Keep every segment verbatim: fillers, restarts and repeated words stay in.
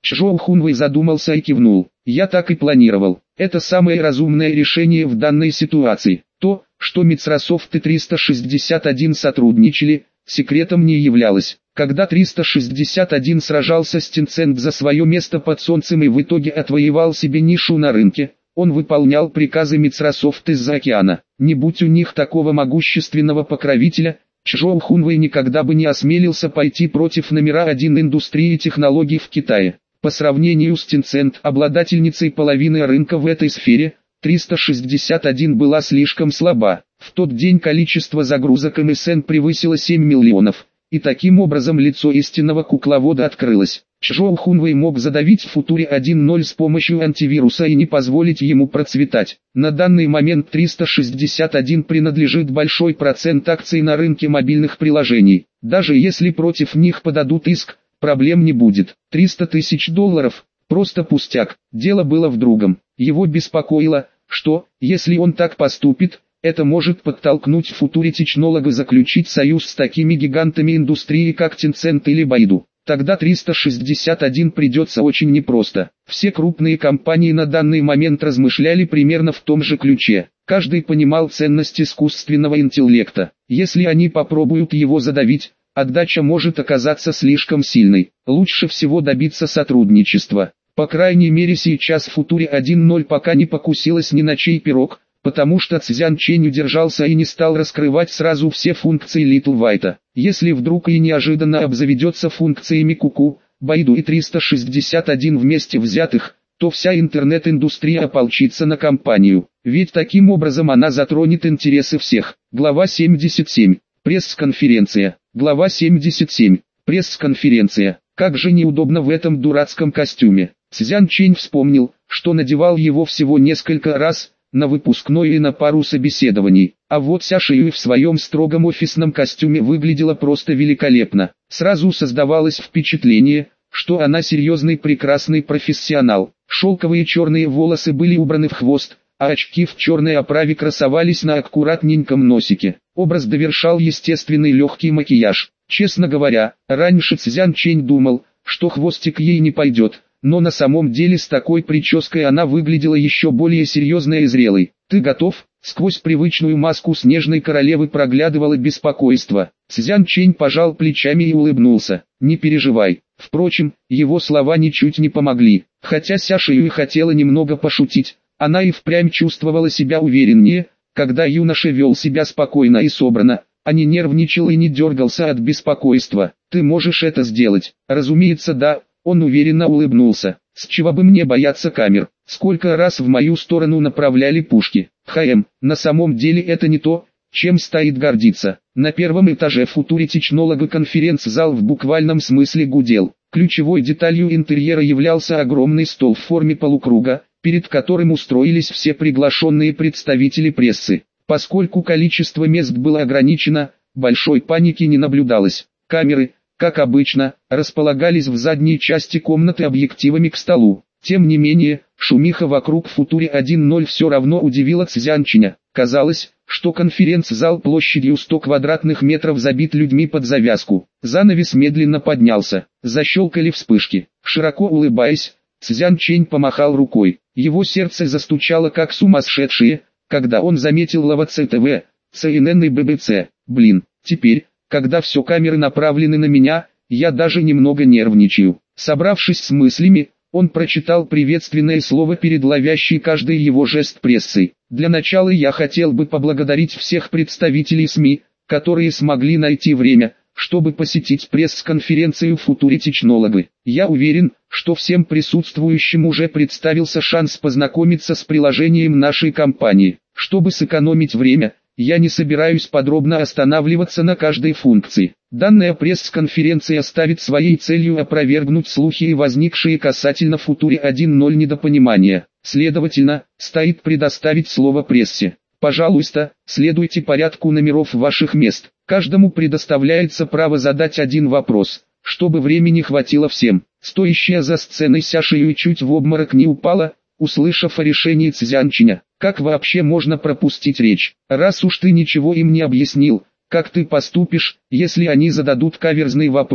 Чжоу Хунвей задумался и кивнул. Я так и планировал. Это самое разумное решение в данной ситуации. То, что Microsoft и триста шестьдесят один сотрудничали, секретом не являлось. Когда триста шестьдесят один сражался с Tencent за свое место под солнцем и в итоге отвоевал себе нишу на рынке, он выполнял приказы Microsoft из-за океана. Не будь у них такого могущественного покровителя, Чжоу Хунвей никогда бы не осмелился пойти против номера один индустрии технологий в Китае. По сравнению с Tencent, обладательницей половины рынка в этой сфере, триста шестьдесят один была слишком слаба. В тот день количество загрузок эм эс эн превысило семь миллионов, и таким образом лицо истинного кукловода открылось. Чжоу Хунвей мог задавить Футуре один ноль с помощью антивируса и не позволить ему процветать. На данный момент триста шестьдесят один принадлежит большой процент акций на рынке мобильных приложений. Даже если против них подадут иск, проблем не будет. триста тысяч долларов – просто пустяк. Дело было в другом. Его беспокоило, что, если он так поступит, это может подтолкнуть Футуре Technology заключить союз с такими гигантами индустрии, как Tencent или Baidu. Тогда триста шестьдесят один придется очень непросто. Все крупные компании на данный момент размышляли примерно в том же ключе. Каждый понимал ценность искусственного интеллекта. Если они попробуют его задавить, отдача может оказаться слишком сильной. Лучше всего добиться сотрудничества. По крайней мере сейчас Футуре один ноль пока не покусилась ни на чей пирог, потому что Цзян Чэнь удержался и не стал раскрывать сразу все функции Little White. Если вдруг и неожиданно обзаведется функциями Куку, Baidu и триста шестьдесят один вместе взятых, то вся интернет-индустрия ополчится на компанию, ведь таким образом она затронет интересы всех. Глава семьдесят семь. Пресс-конференция. Глава семьдесят семь. Пресс-конференция. Как же неудобно в этом дурацком костюме. Цзян Чэнь вспомнил, что надевал его всего несколько раз, на выпускной и на пару собеседований, а вот Ся Шиюй в своем строгом офисном костюме выглядела просто великолепно. Сразу создавалось впечатление, что она серьезный прекрасный профессионал. Шелковые черные волосы были убраны в хвост, а очки в черной оправе красовались на аккуратненьком носике. Образ довершал естественный легкий макияж. Честно говоря, раньше Цзян Чэнь думал, что хвостик ей не пойдет. Но на самом деле с такой прической она выглядела еще более серьезной и зрелой. «Ты готов?» Сквозь привычную маску снежной королевы проглядывало беспокойство. Цзян Чэнь пожал плечами и улыбнулся. «Не переживай». Впрочем, его слова ничуть не помогли. Хотя Ся Шиюй хотела немного пошутить, она и впрямь чувствовала себя увереннее, когда юноша вел себя спокойно и собрано, а не нервничал и не дергался от беспокойства. «Ты можешь это сделать?» «Разумеется, да». Он уверенно улыбнулся. «С чего бы мне бояться камер? Сколько раз в мою сторону направляли пушки? Хм, на самом деле это не то, чем стоит гордиться». На первом этаже Футуре Technology конференц-зал в буквальном смысле гудел. Ключевой деталью интерьера являлся огромный стол в форме полукруга, перед которым устроились все приглашенные представители прессы. Поскольку количество мест было ограничено, большой паники не наблюдалось. Камеры, как обычно, располагались в задней части комнаты объективами к столу. Тем не менее, шумиха вокруг Футуре один ноль все равно удивила Цзян Чэня. Казалось, что конференц-зал площадью сто квадратных метров забит людьми под завязку. Занавес медленно поднялся, защелкали вспышки. Широко улыбаясь, Цзян Чэнь помахал рукой. Его сердце застучало как сумасшедшее, когда он заметил Лава Цэ Тэ Вэ, Цэ Эн Эн и Бэ Бэ Цэ. Блин, теперь, когда все камеры направлены на меня, я даже немного нервничаю. Собравшись с мыслями, он прочитал приветственное слово перед ловящей каждый его жест прессой. Для начала я хотел бы поблагодарить всех представителей СМИ, которые смогли найти время, чтобы посетить пресс-конференцию Футуре Technology. Я уверен, что всем присутствующим уже представился шанс познакомиться с приложением нашей компании. Чтобы сэкономить время, я не собираюсь подробно останавливаться на каждой функции. Данная пресс-конференция ставит своей целью опровергнуть слухи и возникшие касательно Футуре один ноль недопонимания. Следовательно, стоит предоставить слово прессе. Пожалуйста, следуйте порядку номеров ваших мест. Каждому предоставляется право задать один вопрос, чтобы времени хватило всем. Стоящая за сценой Ся Шиюй чуть в обморок не упала, услышав о решении Цзян Чэня. Как вообще можно пропустить речь? Раз уж ты ничего им не объяснил, как ты поступишь, если они зададут каверзный вопрос?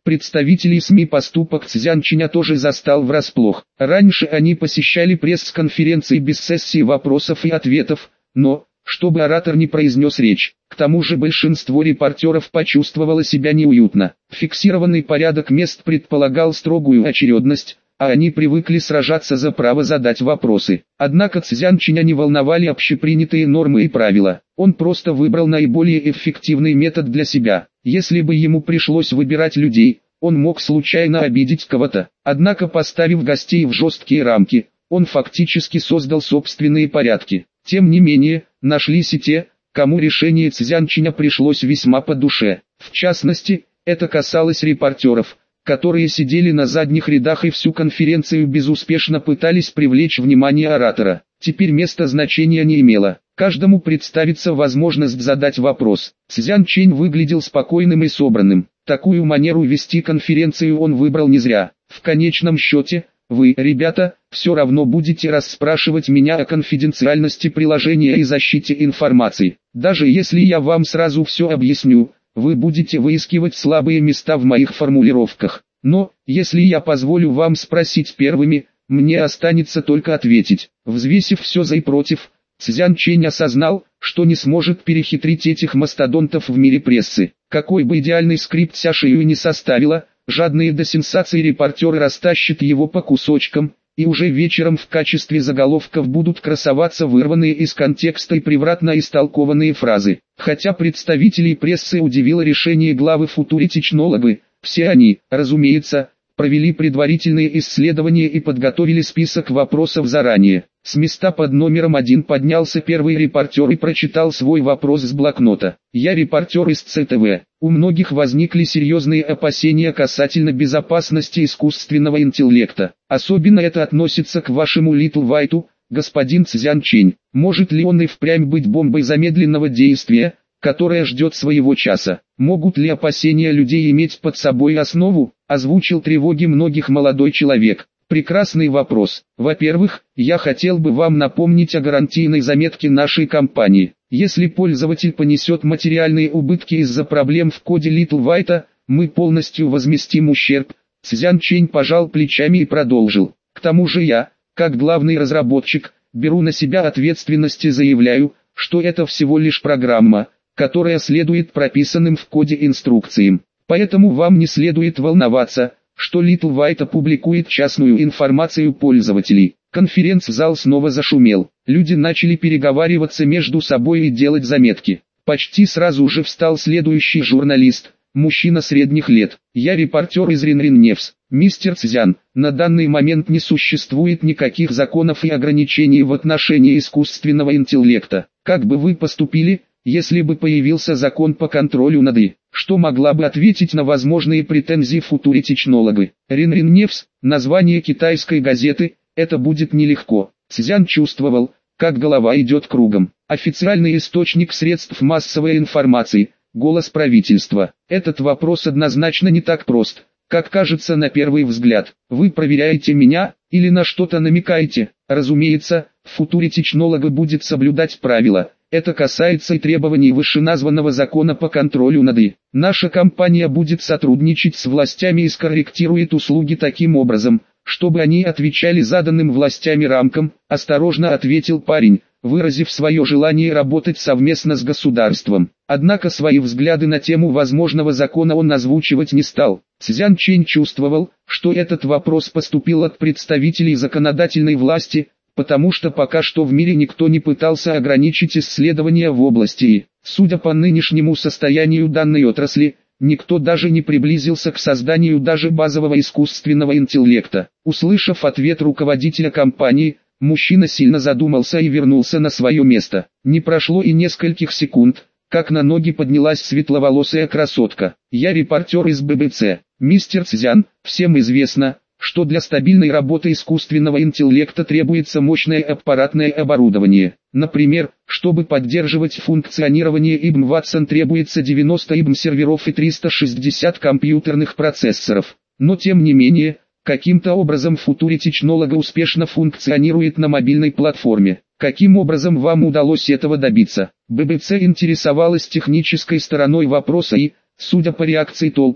Представителей СМИ поступок Цзянчиня тоже застал врасплох. Раньше они посещали пресс-конференции без сессии вопросов и ответов, но, чтобы оратор не произнес речь. К тому же большинство репортеров почувствовало себя неуютно. Фиксированный порядок мест предполагал строгую очередность, а они привыкли сражаться за право задать вопросы. Однако Цзянчиня не волновали общепринятые нормы и правила. Он просто выбрал наиболее эффективный метод для себя. Если бы ему пришлось выбирать людей, он мог случайно обидеть кого-то. Однако, поставив гостей в жесткие рамки, он фактически создал собственные порядки. Тем не менее, нашлись и те, кому решение Цзянчиня пришлось весьма по душе. В частности, это касалось репортеров, которые сидели на задних рядах и всю конференцию безуспешно пытались привлечь внимание оратора. Теперь место значения не имело. Каждому представится возможность задать вопрос. Цзянчинь выглядел спокойным и собранным. Такую манеру вести конференцию он выбрал не зря. В конечном счете, вы, ребята, все равно будете расспрашивать меня о конфиденциальности приложения и защите информации. Даже если я вам сразу все объясню, вы будете выискивать слабые места в моих формулировках. Но, если я позволю вам спросить первыми, мне останется только ответить. Взвесив все за и против, Цзянчинь осознал, что не сможет перехитрить этих мастодонтов в мире прессы. Какой бы идеальный скрипт Сяшию не составила, жадные до сенсаций репортеры растащат его по кусочкам, и уже вечером в качестве заголовков будут красоваться вырванные из контекста и превратно истолкованные фразы. Хотя представителей прессы удивило решение главы Future Technology, все они, разумеется, провели предварительные исследования и подготовили список вопросов заранее. С места под номером один поднялся первый репортер и прочитал свой вопрос с блокнота. «Я репортер из ЦТВ. У многих возникли серьезные опасения касательно безопасности искусственного интеллекта. Особенно это относится к вашему Little White, господин Цзянчинь. Может ли он и впрямь быть бомбой замедленного действия, которая ждет своего часа? Могут ли опасения людей иметь под собой основу?» Озвучил тревоги многих молодой человек. Прекрасный вопрос. Во-первых, я хотел бы вам напомнить о гарантийной заметке нашей компании. Если пользователь понесет материальные убытки из-за проблем в коде Little White, мы полностью возместим ущерб. Цзянчинь пожал плечами и продолжил. К тому же я, как главный разработчик, беру на себя ответственность и заявляю, что это всего лишь программа, которая следует прописанным в коде инструкциям. Поэтому вам не следует волноваться, что Little White опубликует частную информацию пользователей. Конференц-зал снова зашумел. Люди начали переговариваться между собой и делать заметки. Почти сразу же встал следующий журналист, мужчина средних лет. «Я репортер из Ринрин Невс. Мистер Цзян, на данный момент не существует никаких законов и ограничений в отношении искусственного интеллекта. Как бы вы поступили, если бы появился закон по контролю над И? Что могла бы ответить на возможные претензии Future Technology? Ринрин Невс, название китайской газеты, это будет нелегко». Цзян чувствовал, как голова идет кругом. Официальный источник средств массовой информации, голос правительства. Этот вопрос однозначно не так прост, как кажется на первый взгляд. Вы проверяете меня, или на что-то намекаете? Разумеется, Future Technology будет соблюдать правила. Это касается и требований вышеназванного закона по контролю над И. Наша компания будет сотрудничать с властями и скорректирует услуги таким образом, чтобы они отвечали заданным властями рамкам, осторожно ответил парень, выразив свое желание работать совместно с государством. Однако свои взгляды на тему возможного закона он озвучивать не стал. Цзянчинь чувствовал, что этот вопрос поступил от представителей законодательной власти, потому что пока что в мире никто не пытался ограничить исследования в области И. Судя по нынешнему состоянию данной отрасли, никто даже не приблизился к созданию даже базового искусственного интеллекта. Услышав ответ руководителя компании, мужчина сильно задумался и вернулся на свое место. Не прошло и нескольких секунд, как на ноги поднялась светловолосая красотка. «Я репортер из Бэ Бэ Цэ. Мистер Цзян, всем известно, что для стабильной работы искусственного интеллекта требуется мощное аппаратное оборудование. Например, чтобы поддерживать функционирование И Бэ Эм Watson требуется девяносто И Бэ Эм серверов и триста шестьдесят компьютерных процессоров. Но тем не менее, каким-то образом Future Technology успешно функционирует на мобильной платформе. Каким образом вам удалось этого добиться?» Бэ Бэ Цэ интересовалась технической стороной вопроса и, судя по реакции толпы,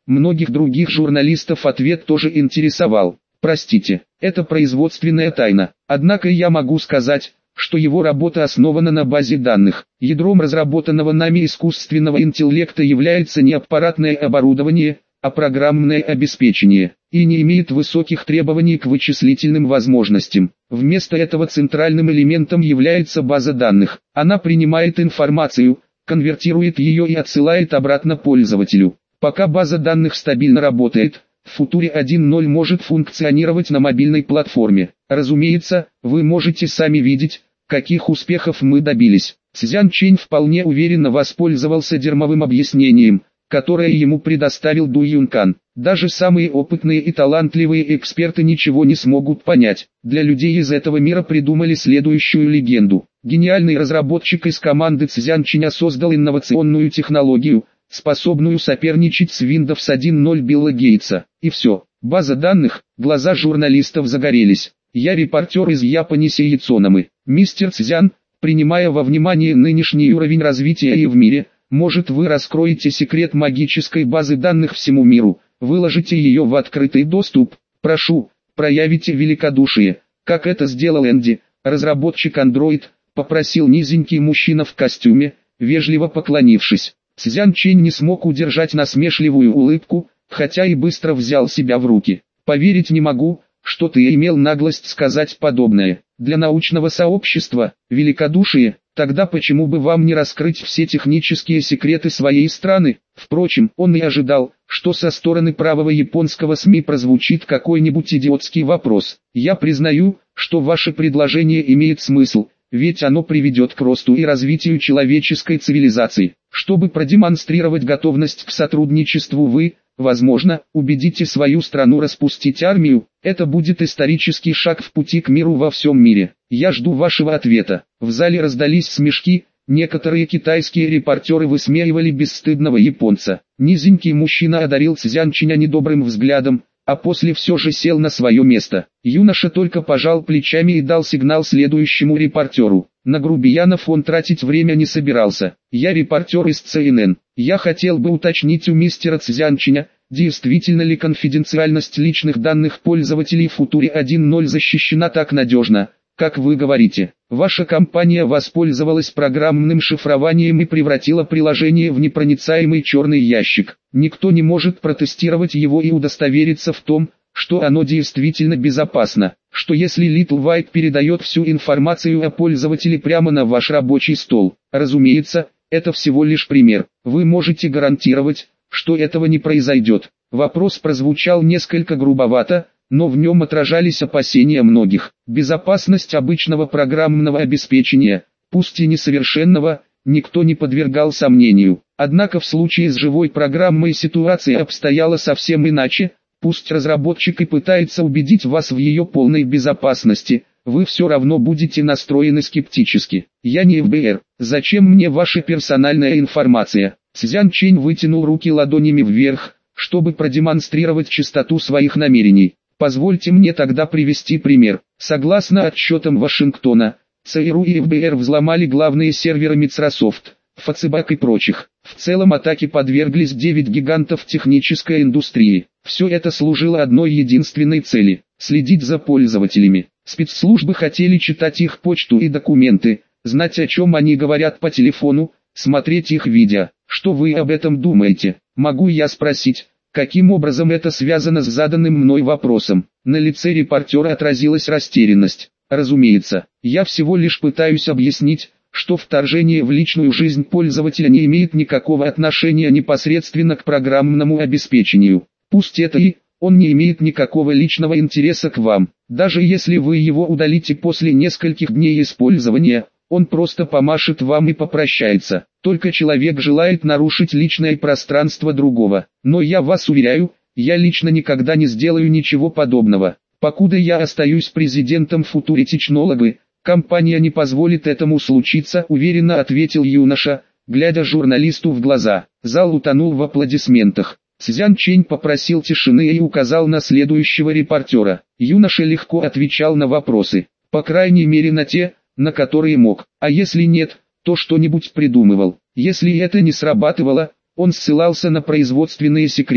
Многих других журналистов ответ тоже интересовал. Простите, это производственная тайна. Однако я могу сказать, что его работа основана на базе данных. Ядром разработанного нами искусственного интеллекта является не аппаратное оборудование, а программное обеспечение, и не имеет высоких требований к вычислительным возможностям. Вместо этого центральным элементом является база данных. Она принимает информацию, конвертирует ее и отсылает обратно пользователю. Пока база данных стабильно работает, Future один ноль может функционировать на мобильной платформе. Разумеется, вы можете сами видеть, каких успехов мы добились. Цзян Чэнь вполне уверенно воспользовался дерьмовым объяснением, которое ему предоставил Ду Юнкан. Даже самые опытные и талантливые эксперты ничего не смогут понять. Для людей из этого мира придумали следующую легенду. Гениальный разработчик из команды Цзян Чэня создал инновационную технологию, способную соперничать с Windows один ноль Билла Гейтса. И все. База данных, глаза журналистов загорелись. Я репортер из Японии Сейцономы. Мистер Цзян, принимая во внимание нынешний уровень развития и в мире, может вы раскроете секрет магической базы данных всему миру, выложите ее в открытый доступ. Прошу, проявите великодушие, как это сделал Энди, разработчик Android, попросил низенький мужчина в костюме, вежливо поклонившись. Цзян Чэнь не смог удержать насмешливую улыбку, хотя и быстро взял себя в руки. Поверить не могу, что ты имел наглость сказать подобное. Для научного сообщества, великодушие, тогда почему бы вам не раскрыть все технические секреты своей страны? Впрочем, он и ожидал, что со стороны правого японского СМИ прозвучит какой-нибудь идиотский вопрос. Я признаю, что ваше предложение имеет смысл, ведь оно приведет к росту и развитию человеческой цивилизации. Чтобы продемонстрировать готовность к сотрудничеству вы, возможно, убедите свою страну распустить армию. Это будет исторический шаг в пути к миру во всем мире. Я жду вашего ответа. В зале раздались смешки, некоторые китайские репортеры высмеивали бесстыдного японца. Низенький мужчина одарил Цзян Чэня недобрым взглядом, а после все же сел на свое место. Юноша только пожал плечами и дал сигнал следующему репортеру. На грубиянов он тратить время не собирался. Я репортер из Си Эн Эн. Я хотел бы уточнить у мистера Цзян Чэня, действительно ли конфиденциальность личных данных пользователей Future один ноль защищена так надежно, как вы говорите. Ваша компания воспользовалась программным шифрованием и превратила приложение в непроницаемый черный ящик. Никто не может протестировать его и удостовериться в том, что оно действительно безопасно. Что если Little White передает всю информацию о пользователе прямо на ваш рабочий стол? Разумеется, это всего лишь пример. Вы можете гарантировать, что этого не произойдет. Вопрос прозвучал несколько грубовато, но в нем отражались опасения многих. Безопасность обычного программного обеспечения, пусть и несовершенного, никто не подвергал сомнению. Однако в случае с живой программой ситуация обстояла совсем иначе. Пусть разработчик и пытается убедить вас в ее полной безопасности, вы все равно будете настроены скептически. Я не эф бэ эр, зачем мне ваша персональная информация? Цзян Чэнь вытянул руки ладонями вверх, чтобы продемонстрировать чистоту своих намерений. Позвольте мне тогда привести пример. Согласно отчетам Вашингтона, Цэ Эр У и эф бэ эр взломали главные серверы Microsoft, Фацебак и прочих. В целом атаке подверглись девять гигантов технической индустрии. Все это служило одной единственной цели – следить за пользователями. Спецслужбы хотели читать их почту и документы, знать о чем они говорят по телефону, смотреть их видео. Что вы об этом думаете? Могу я спросить, каким образом это связано с заданным мной вопросом? На лице репортера отразилась растерянность. Разумеется, я всего лишь пытаюсь объяснить, что вторжение в личную жизнь пользователя не имеет никакого отношения непосредственно к программному обеспечению. Пусть это и, он не имеет никакого личного интереса к вам. Даже если вы его удалите после нескольких дней использования, он просто помашет вам и попрощается. Только человек желает нарушить личное пространство другого. Но я вас уверяю, я лично никогда не сделаю ничего подобного. Покуда я остаюсь президентом Future Technology, компания не позволит этому случиться, уверенно ответил юноша, глядя журналисту в глаза. Зал утонул в аплодисментах. Цзян Чэнь попросил тишины и указал на следующего репортера. Юноша легко отвечал на вопросы, по крайней мере на те, на которые мог, а если нет, то что-нибудь придумывал. Если это не срабатывало, он ссылался на производственные секреты.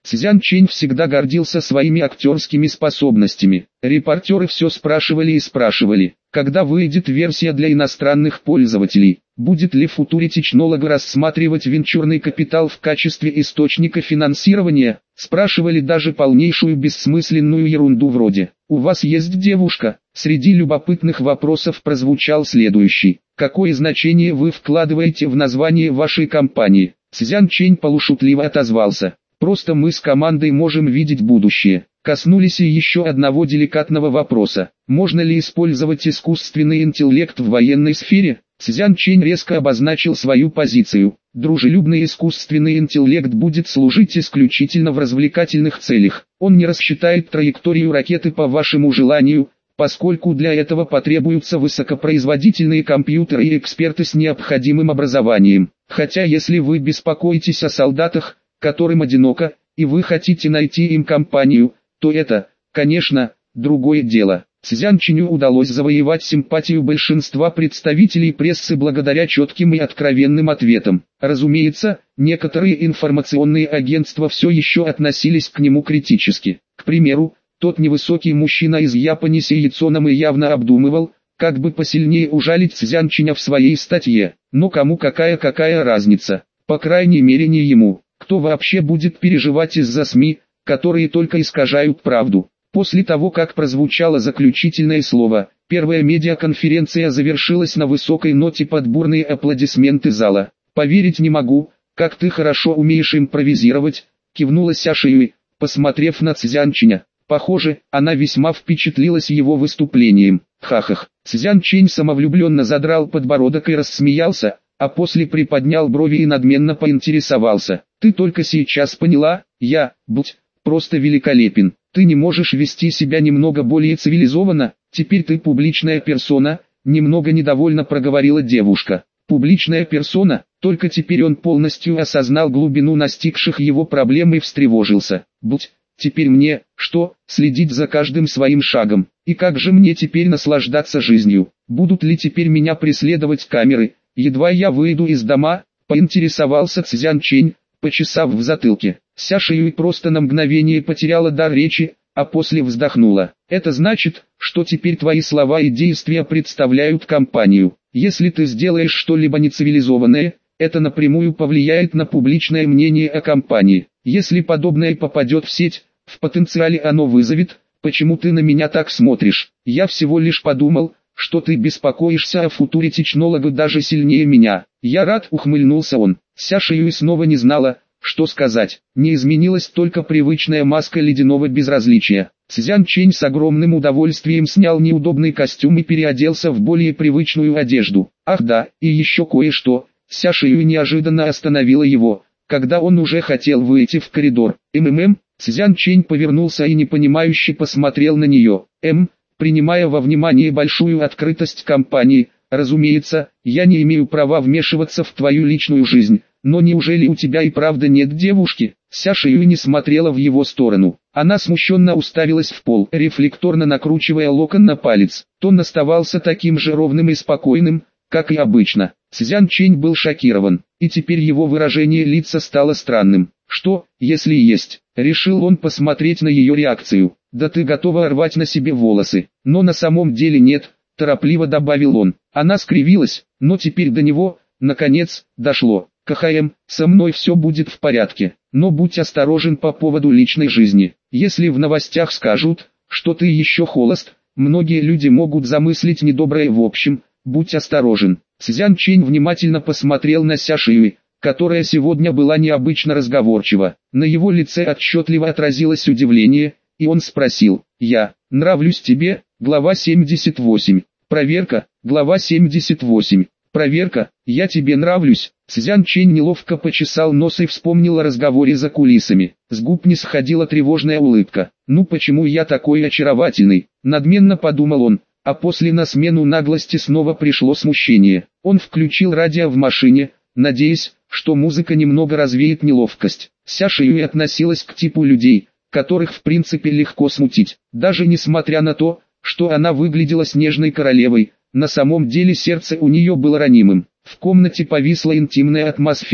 Цзян Чэнь всегда гордился своими актерскими способностями. Репортеры все спрашивали и спрашивали, когда выйдет версия для иностранных пользователей, будет ли Future Technology рассматривать венчурный капитал в качестве источника финансирования, спрашивали даже полнейшую бессмысленную ерунду вроде «У вас есть девушка?». Среди любопытных вопросов прозвучал следующий: какое значение вы вкладываете в название вашей компании? Цзян Чэнь полушутливо отозвался: просто мы с командой можем видеть будущее. Коснулись и еще одного деликатного вопроса: можно ли использовать искусственный интеллект в военной сфере? Цзян Чэнь резко обозначил свою позицию. Дружелюбный искусственный интеллект будет служить исключительно в развлекательных целях. Он не рассчитает траекторию ракеты по вашему желанию, поскольку для этого потребуются высокопроизводительные компьютеры и эксперты с необходимым образованием. Хотя если вы беспокоитесь о солдатах, которым одиноко, и вы хотите найти им компанию, то это, конечно, другое дело. Цзян Чэню удалось завоевать симпатию большинства представителей прессы благодаря четким и откровенным ответам. Разумеется, некоторые информационные агентства все еще относились к нему критически. К примеру, тот невысокий мужчина из Японии с яйцоном и явно обдумывал, как бы посильнее ужалить Цзян Чэня в своей статье. Но кому какая-какая разница? По крайней мере не ему. Кто вообще будет переживать из-за СМИ, которые только искажают правду? После того, как прозвучало заключительное слово, первая медиаконференция завершилась на высокой ноте под бурные аплодисменты зала. «Поверить не могу, как ты хорошо умеешь импровизировать», — кивнула Ся Шиюй, посмотрев на Цзян Чэня. Похоже, она весьма впечатлилась его выступлением. Хахах. Цзян Чэнь самовлюбленно задрал подбородок и рассмеялся, а после приподнял брови и надменно поинтересовался: «Ты только сейчас поняла? Я, будь, просто великолепен. Ты не можешь вести себя немного более цивилизованно? Теперь ты публичная персона», — немного недовольно проговорила девушка. Публичная персона, только теперь он полностью осознал глубину настигших его проблем и встревожился. «Будь, теперь мне, что, следить за каждым своим шагом? И как же мне теперь наслаждаться жизнью? Будут ли теперь меня преследовать камеры? Едва я выйду из дома», — поинтересовался Цзян Чэнь, почесав в затылке. Ся Шиюй просто на мгновение потеряла дар речи, а после вздохнула. «Это значит, что теперь твои слова и действия представляют компанию. Если ты сделаешь что-либо нецивилизованное, это напрямую повлияет на публичное мнение о компании. Если подобное попадет в сеть, в потенциале оно вызовет: почему ты на меня так смотришь? Я всего лишь подумал, что ты беспокоишься о Future Technology даже сильнее меня». «Я рад», — ухмыльнулся он. Ся Шиюй снова не знала, что сказать. Не изменилась только привычная маска ледяного безразличия. Цзян Чэнь с огромным удовольствием снял неудобный костюм и переоделся в более привычную одежду. «Ах да, и еще кое-что». Ся Шиюй неожиданно остановила его, когда он уже хотел выйти в коридор. «МММ?» Цзян Чэнь повернулся и непонимающе посмотрел на нее. «М, принимая во внимание большую открытость компании, разумеется, я не имею права вмешиваться в твою личную жизнь, но неужели у тебя и правда нет девушки?» Ся Шиюй не смотрела в его сторону. Она смущенно уставилась в пол, рефлекторно накручивая локон на палец. Тон оставался таким же ровным и спокойным, как и обычно. Цзян Чэнь был шокирован, и теперь его выражение лица стало странным. «Что, если есть?» Решил он посмотреть на ее реакцию. «Да ты готова рвать на себе волосы, но на самом деле нет», — торопливо добавил он. Она скривилась, но теперь до него, наконец, дошло. «КХМ, со мной все будет в порядке, но будь осторожен по поводу личной жизни. Если в новостях скажут, что ты еще холост, многие люди могут замыслить недоброе в общем, будь осторожен». Цзян Чэнь внимательно посмотрел на Ся Шиюй, которая сегодня была необычно разговорчива. На его лице отчетливо отразилось удивление, и он спросил: «Я нравлюсь тебе?» Глава семьдесят восемь. Проверка. Глава семьдесят восемь. Проверка. «Я тебе нравлюсь?» Цзян Чэнь неловко почесал нос и вспомнил о разговоре за кулисами. С губ не сходила тревожная улыбка. «Ну почему я такой очаровательный?» Надменно подумал он, а после на смену наглости снова пришло смущение. Он включил радио в машине, надеясь, что музыка немного развеет неловкость. Ся Шиюй относилась к типу людей, которых в принципе легко смутить. Даже несмотря на то, что она выглядела снежной королевой, на самом деле сердце у нее было ранимым. В комнате повисла интимная атмосфера.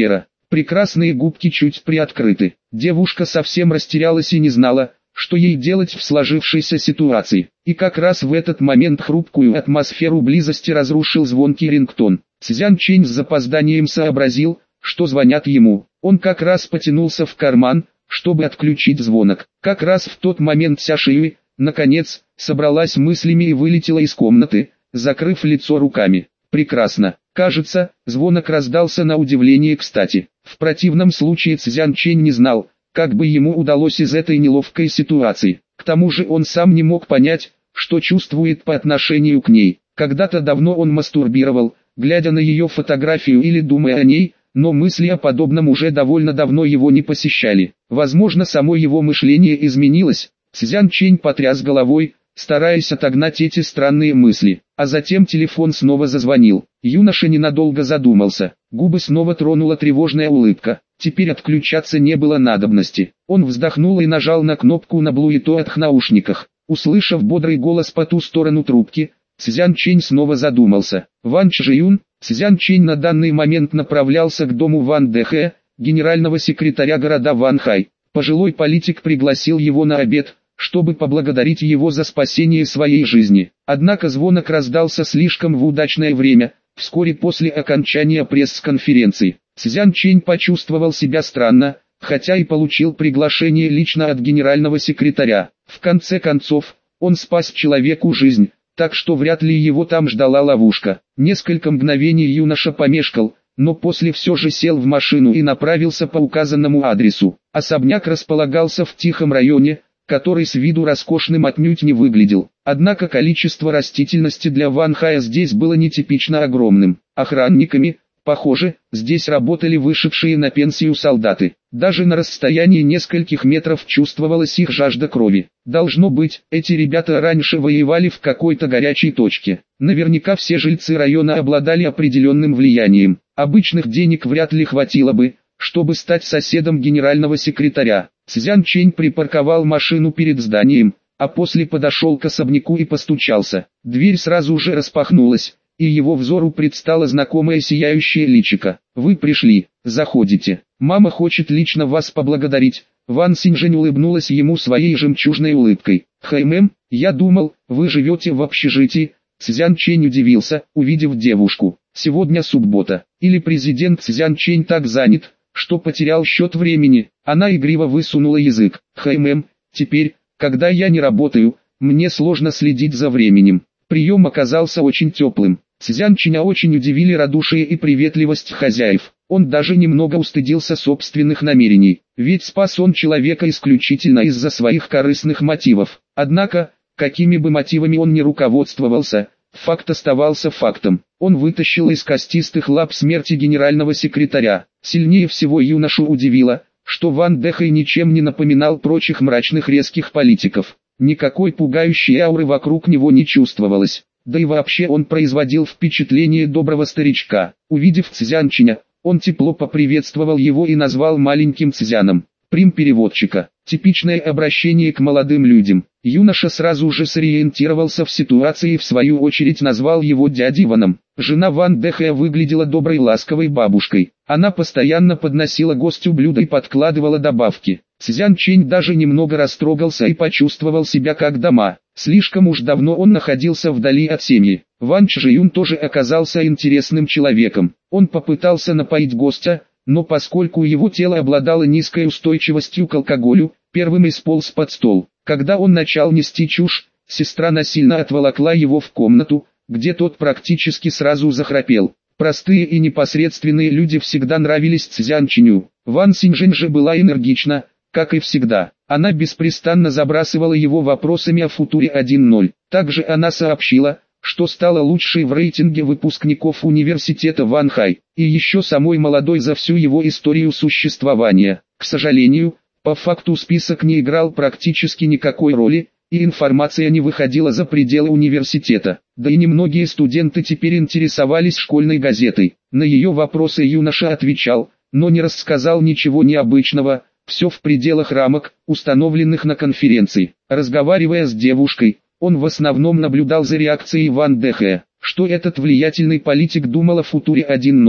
Прекрасные губки чуть приоткрыты. Девушка совсем растерялась и не знала, что ей делать в сложившейся ситуации. И как раз в этот момент хрупкую атмосферу близости разрушил звонкий рингтон. Цзян Чэнь с запозданием сообразил, что звонят ему. Он как раз потянулся в карман, чтобы отключить звонок. Как раз в тот момент Ся Шиюй, наконец, собралась мыслями и вылетела из комнаты, закрыв лицо руками. Прекрасно. Кажется, звонок раздался на удивление кстати. В противном случае Цзян Чэнь не знал, как бы ему удалось из этой неловкой ситуации. К тому же он сам не мог понять, что чувствует по отношению к ней. Когда-то давно он мастурбировал, глядя на ее фотографию или думая о ней, но мысли о подобном уже довольно давно его не посещали. Возможно, само его мышление изменилось. Цзян Чэнь потряс головой, стараясь отогнать эти странные мысли. А затем телефон снова зазвонил. Юноша ненадолго задумался. Губы снова тронула тревожная улыбка. Теперь отключаться не было надобности. Он вздохнул и нажал на кнопку на Bluetooth наушниках. Услышав бодрый голос по ту сторону трубки, Цзян Чэнь снова задумался. Ван Чжиюн. Цзян Чэнь на данный момент направлялся к дому Ван Дэхэ, генерального секретаря города Ванхай. Пожилой политик пригласил его на обед, чтобы поблагодарить его за спасение своей жизни. Однако звонок раздался слишком в удачное время, вскоре после окончания пресс-конференции. Цзян Чэнь почувствовал себя странно, хотя и получил приглашение лично от генерального секретаря. В конце концов, он спас человеку жизнь, так что вряд ли его там ждала ловушка. Несколько мгновений юноша помешкал, но после все же сел в машину и направился по указанному адресу. Особняк располагался в тихом районе, который с виду роскошным отнюдь не выглядел. Однако количество растительности для Ванхая здесь было нетипично огромным. Охранниками, похоже, здесь работали вышедшие на пенсию солдаты. Даже на расстоянии нескольких метров чувствовалась их жажда крови. Должно быть, эти ребята раньше воевали в какой-то горячей точке. Наверняка все жильцы района обладали определенным влиянием. Обычных денег вряд ли хватило бы, чтобы стать соседом генерального секретаря. Цзян Чэнь припарковал машину перед зданием, а после подошел к особняку и постучался. Дверь сразу же распахнулась, и его взору предстало знакомое сияющее личико. «Вы пришли, заходите. Мама хочет лично вас поблагодарить». Ван Синьжэнь улыбнулась ему своей жемчужной улыбкой. «Хаймэм, я думал, вы живете в общежитии». Цзян Чэнь удивился, увидев девушку. «Сегодня суббота. Или президент Цзян Чэнь так занят, что потерял счет времени». Она игриво высунула язык. «Хаймэм, теперь, когда я не работаю, мне сложно следить за временем». Прием оказался очень теплым. Цзян Чэня очень удивили радушие и приветливость хозяев. Он даже немного устыдился собственных намерений, ведь спас он человека исключительно из-за своих корыстных мотивов. Однако, какими бы мотивами он ни руководствовался, факт оставался фактом. Он вытащил из костистых лап смерти генерального секретаря. Сильнее всего юношу удивило, что Ван Дэхэй ничем не напоминал прочих мрачных резких политиков. Никакой пугающей ауры вокруг него не чувствовалось. Да и вообще он производил впечатление доброго старичка. Увидев Цзян Чэня, он тепло поприветствовал его и назвал маленьким Цзяном. Прим переводчика. Типичное обращение к молодым людям. Юноша сразу же сориентировался в ситуации и в свою очередь назвал его дядей Ваном. Жена Ван Дэхэя выглядела доброй ласковой бабушкой. Она постоянно подносила гостю блюда и подкладывала добавки. Цзян Чэнь даже немного растрогался и почувствовал себя как дома. Слишком уж давно он находился вдали от семьи. Ван Чжиюн тоже оказался интересным человеком. Он попытался напоить гостя, но поскольку его тело обладало низкой устойчивостью к алкоголю, первым исполз под стол. Когда он начал нести чушь, сестра насильно отволокла его в комнату, где тот практически сразу захрапел. Простые и непосредственные люди всегда нравились Цзян Чэню. Ван Синьжэнь же была энергична, как и всегда. Она беспрестанно забрасывала его вопросами о футуре один ноль. Также она сообщила, что стала лучшей в рейтинге выпускников университета Ванхай, и еще самой молодой за всю его историю существования. К сожалению, по факту список не играл практически никакой роли, и информация не выходила за пределы университета. Да и немногие студенты теперь интересовались школьной газетой. На ее вопросы юноша отвечал, но не рассказал ничего необычного, все в пределах рамок, установленных на конференции. Разговаривая с девушкой, он в основном наблюдал за реакцией Ван Дэхэя. Что этот влиятельный политик думал о футуре один ноль.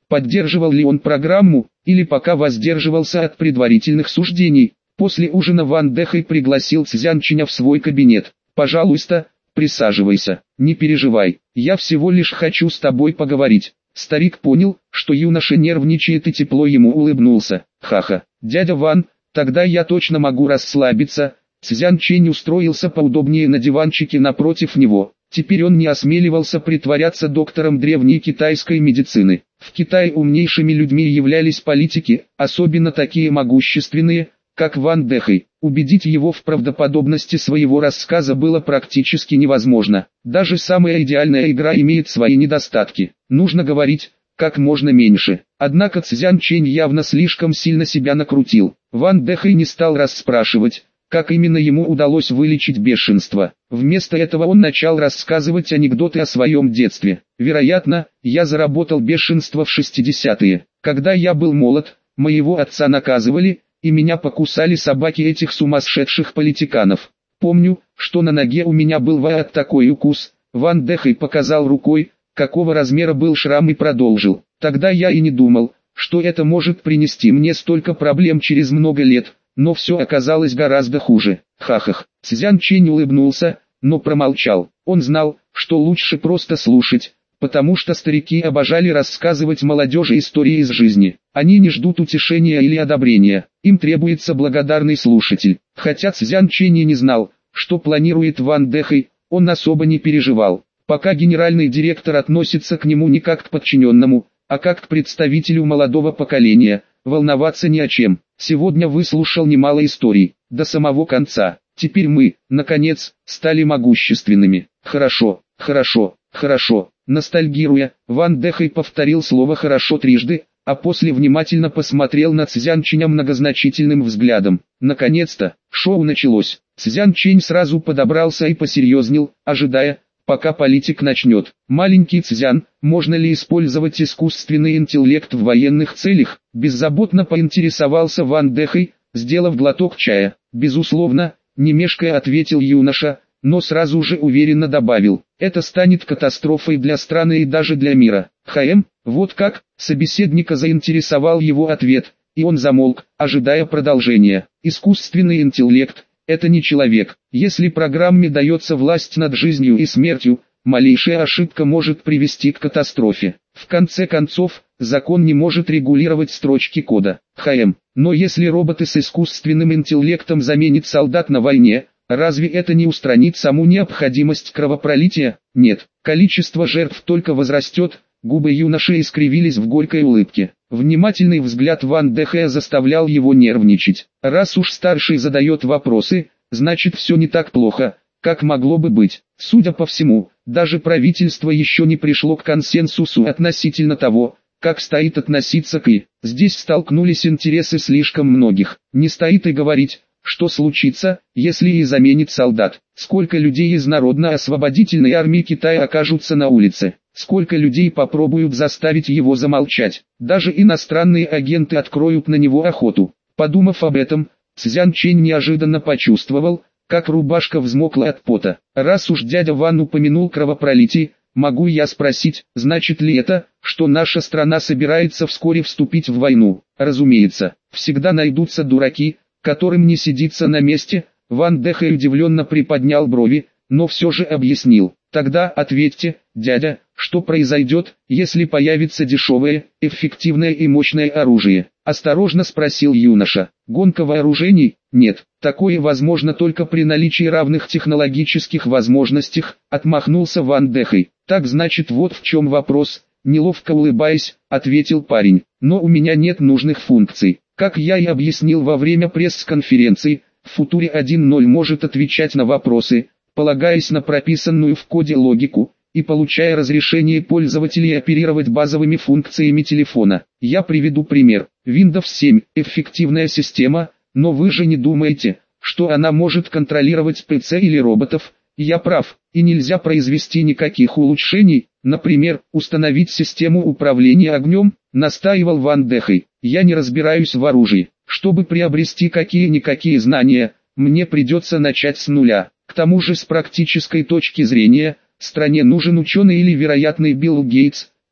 поддерживал ли он программу, или пока воздерживался от предварительных суждений. После ужина Ван Дэхэй пригласил Цзян Чиня в свой кабинет. «Пожалуйста, присаживайся, не переживай, я всего лишь хочу с тобой поговорить». Старик понял, что юноша нервничает, и тепло ему улыбнулся. «Ха-ха, дядя Ван, тогда я точно могу расслабиться». Цзян Чинь устроился поудобнее на диванчике напротив него. Теперь он не осмеливался притворяться доктором древней китайской медицины. В Китае умнейшими людьми являлись политики, особенно такие могущественные, как Ван Дэхэй. Убедить его в правдоподобности своего рассказа было практически невозможно. Даже самая идеальная игра имеет свои недостатки. Нужно говорить как можно меньше. Однако Цзян Чинь явно слишком сильно себя накрутил. Ван Дэхэй не стал расспрашивать, как именно ему удалось вылечить бешенство. Вместо этого он начал рассказывать анекдоты о своем детстве. «Вероятно, я заработал бешенство в шестидесятые. Когда я был молод, моего отца наказывали, и меня покусали собаки этих сумасшедших политиканов. Помню, что на ноге у меня был вот такой укус». Ван Дэхэй показал рукой, какого размера был шрам, и продолжил. «Тогда я и не думал, что это может принести мне столько проблем через много лет, но все оказалось гораздо хуже». Ха-ха. Цзян Чинь улыбнулся, но промолчал. Он знал, что лучше просто слушать, потому что старики обожали рассказывать молодежи истории из жизни. Они не ждут утешения или одобрения, им требуется благодарный слушатель. Хотя Цзян Чинь и не знал, что планирует Ван Дэхэй, он особо не переживал. Пока генеральный директор относится к нему не как к подчиненному, а как к представителю молодого поколения, волноваться ни о чем. Сегодня выслушал немало историй, до самого конца. Теперь мы, наконец, стали могущественными. Хорошо, хорошо, хорошо. Ностальгируя, Ван Дэхэй повторил слово «хорошо» трижды, а после внимательно посмотрел на Цзян Чиня многозначительным взглядом. Наконец-то, шоу началось. Цзян Чинь сразу подобрался и посерьезнел, ожидая, пока политик начнет. «Маленький Цзян, можно ли использовать искусственный интеллект в военных целях?» Беззаботно поинтересовался Ван Дэхэй, сделав глоток чая. «Безусловно», не мешкая ответил юноша, но сразу же уверенно добавил: «Это станет катастрофой для страны и даже для мира». «Хм, вот как?» Собеседника заинтересовал его ответ, и он замолк, ожидая продолжения. «Искусственный интеллект — это не человек. Если программе дается власть над жизнью и смертью, малейшая ошибка может привести к катастрофе. В конце концов, закон не может регулировать строчки кода. Хм, но если роботы с искусственным интеллектом заменят солдат на войне, разве это не устранит саму необходимость кровопролития? Нет, количество жертв только возрастет». Губы юноши искривились в горькой улыбке. Внимательный взгляд Ван Дэхэя заставлял его нервничать. Раз уж старший задает вопросы, значит все не так плохо, как могло бы быть. Судя по всему, даже правительство еще не пришло к консенсусу относительно того, как стоит относиться к и. Здесь столкнулись интересы слишком многих. Не стоит и говорить, что случится, если и заменит солдат. Сколько людей из Народно-освободительной армии Китая окажутся на улице? Сколько людей попробуют заставить его замолчать? Даже иностранные агенты откроют на него охоту. Подумав об этом, Цзян Чинь неожиданно почувствовал, как рубашка взмокла от пота. Раз уж дядя Ван упомянул кровопролитие, могу я спросить, значит ли это, что наша страна собирается вскоре вступить в войну? Разумеется, всегда найдутся дураки, которым не сидится на месте. Ван Дэхэй удивленно приподнял брови, но все же объяснил. Тогда ответьте, дядя, что произойдет, если появится дешевое, эффективное и мощное оружие? Осторожно спросил юноша. Гонка вооружений? Нет, такое возможно только при наличии равных технологических возможностях, отмахнулся Ван Дэхэй. Так значит, вот в чем вопрос, неловко улыбаясь, ответил парень. Но у меня нет нужных функций. Как я и объяснил во время пресс-конференции, Футури один ноль может отвечать на вопросы, полагаясь на прописанную в коде логику, и получая разрешение пользователей оперировать базовыми функциями телефона. Я приведу пример. Windows семь – эффективная система, но вы же не думаете, что она может контролировать пэ цэ или роботов? Я прав, и нельзя произвести никаких улучшений, например, установить систему управления огнем, настаивал Ван Дэхэй. Я не разбираюсь в оружии. Чтобы приобрести какие-никакие знания, мне придется начать с нуля. К тому же с практической точки зрения, стране нужен ученый или вероятный Билл Гейтс,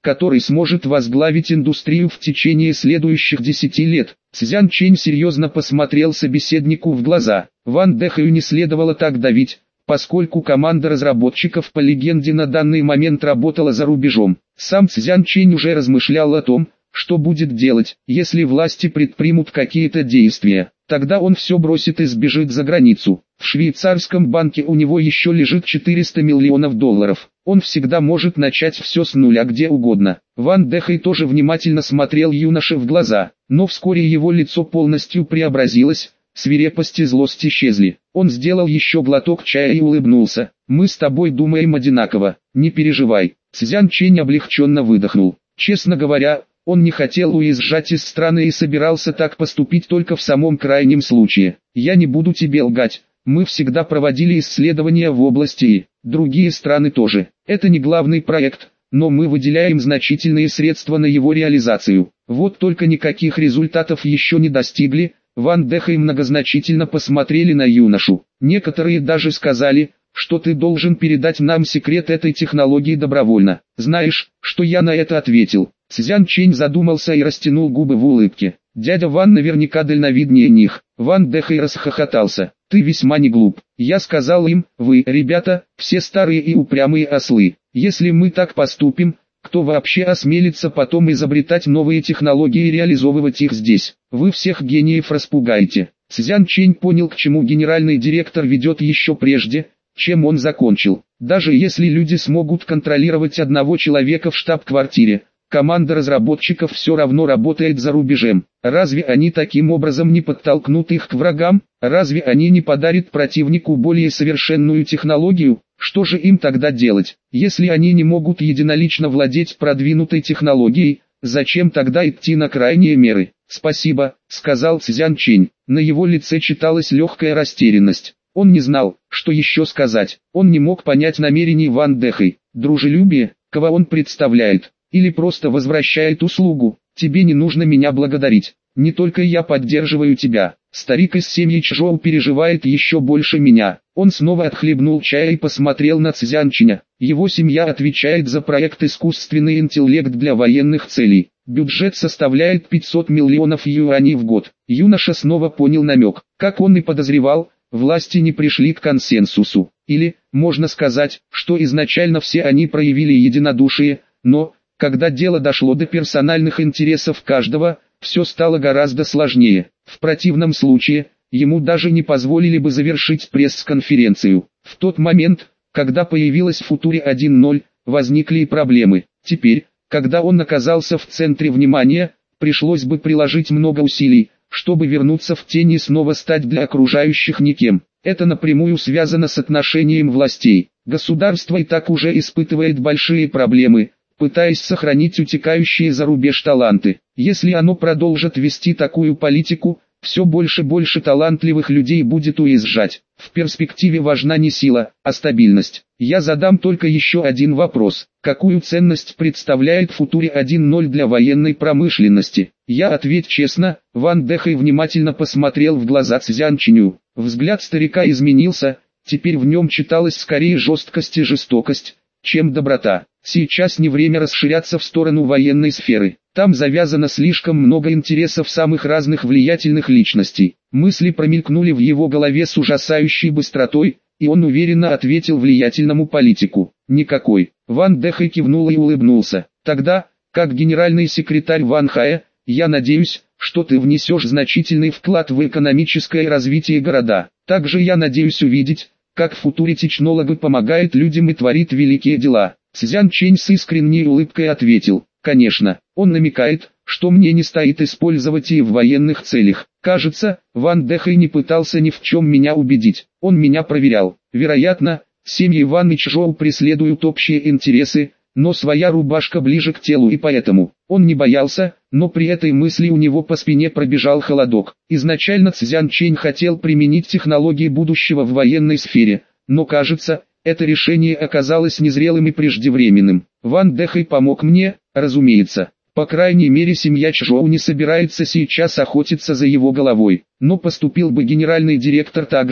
который сможет возглавить индустрию в течение следующих десяти лет. Цзян Чэнь серьезно посмотрел собеседнику в глаза. Ван Дэхаю не следовало так давить, поскольку команда разработчиков по легенде на данный момент работала за рубежом. Сам Цзян Чэнь уже размышлял о том, что будет делать, если власти предпримут какие-то действия. Тогда он все бросит и сбежит за границу. В швейцарском банке у него еще лежит четыреста миллионов долларов. Он всегда может начать все с нуля где угодно. Ван Дэхэй тоже внимательно смотрел юноше в глаза, но вскоре его лицо полностью преобразилось, свирепость и злость исчезли. Он сделал еще глоток чая и улыбнулся. «Мы с тобой думаем одинаково, не переживай». Цзян Чэнь облегченно выдохнул. Честно говоря, он не хотел уезжать из страны и собирался так поступить только в самом крайнем случае. «Я не буду тебе лгать, мы всегда проводили исследования в области и другие страны тоже. Это не главный проект, но мы выделяем значительные средства на его реализацию. Вот только никаких результатов еще не достигли». Ван Дэхэй многозначительно посмотрели на юношу. «Некоторые даже сказали, что ты должен передать нам секрет этой технологии добровольно. Знаешь, что я на это ответил?» Цзян Чэнь задумался и растянул губы в улыбке. Дядя Ван наверняка дальновиднее них. Ван Дэхэй расхохотался. «Ты весьма не глуп. Я сказал им, вы, ребята, все старые и упрямые ослы. Если мы так поступим, кто вообще осмелится потом изобретать новые технологии и реализовывать их здесь? Вы всех гениев распугаете». Цзян Чэнь понял, к чему генеральный директор ведет еще прежде, чем он закончил. Даже если люди смогут контролировать одного человека в штаб-квартире, команда разработчиков все равно работает за рубежом. Разве они таким образом не подтолкнут их к врагам? Разве они не подарят противнику более совершенную технологию? Что же им тогда делать? Если они не могут единолично владеть продвинутой технологией, зачем тогда идти на крайние меры? «Спасибо», — сказал Цзян Чэнь. На его лице читалась легкая растерянность. Он не знал, что еще сказать. Он не мог понять намерений Ван Дэхэй. Дружелюбие, кого он представляет, или просто возвращает услугу. «Тебе не нужно меня благодарить. Не только я поддерживаю тебя. Старик из семьи Чжоу переживает еще больше меня». Он снова отхлебнул чая и посмотрел на Цзян Чэня. Его семья отвечает за проект «Искусственный интеллект» для военных целей. Бюджет составляет пятьсот миллионов юаней в год. Юноша снова понял намек. Как он и подозревал, власти не пришли к консенсусу. Или, можно сказать, что изначально все они проявили единодушие, но, когда дело дошло до персональных интересов каждого, все стало гораздо сложнее. В противном случае, ему даже не позволили бы завершить пресс-конференцию. В тот момент, когда появилась Футури один ноль, возникли и проблемы. Теперь, когда он оказался в центре внимания, пришлось бы приложить много усилий, чтобы вернуться в тень и снова стать для окружающих никем. Это напрямую связано с отношением властей. Государство и так уже испытывает большие проблемы, пытаясь сохранить утекающие за рубеж таланты. Если оно продолжит вести такую политику, все больше и больше талантливых людей будет уезжать. В перспективе важна не сила, а стабильность. Я задам только еще один вопрос. Какую ценность представляет Футури один ноль для военной промышленности? Я ответь честно. Ван Дэхэй внимательно посмотрел в глаза Цзян Чэню. Взгляд старика изменился, теперь в нем читалась скорее жесткость и жестокость, чем доброта. Сейчас не время расширяться в сторону военной сферы. Там завязано слишком много интересов самых разных влиятельных личностей. Мысли промелькнули в его голове с ужасающей быстротой, и он уверенно ответил влиятельному политику. Никакой. Ван Дэхэй кивнул и улыбнулся. Тогда, как генеральный секретарь Ван Хая, я надеюсь, что ты внесешь значительный вклад в экономическое развитие города. Также я надеюсь увидеть, как Футури Технологи помогает людям и творит великие дела. Цзян Чэнь с искренней улыбкой ответил. Конечно, он намекает, что мне не стоит использовать и в военных целях. Кажется, Ван Дэхэй не пытался ни в чем меня убедить. Он меня проверял. Вероятно, семьи Ван и Чжоу преследуют общие интересы, но своя рубашка ближе к телу, и поэтому он не боялся, но при этой мысли у него по спине пробежал холодок. Изначально Цзян Чэнь хотел применить технологии будущего в военной сфере, но кажется, это решение оказалось незрелым и преждевременным. Ван Дэхэй помог мне, разумеется. По крайней мере, семья Чжоу не собирается сейчас охотиться за его головой. Но поступил бы генеральный директор так же,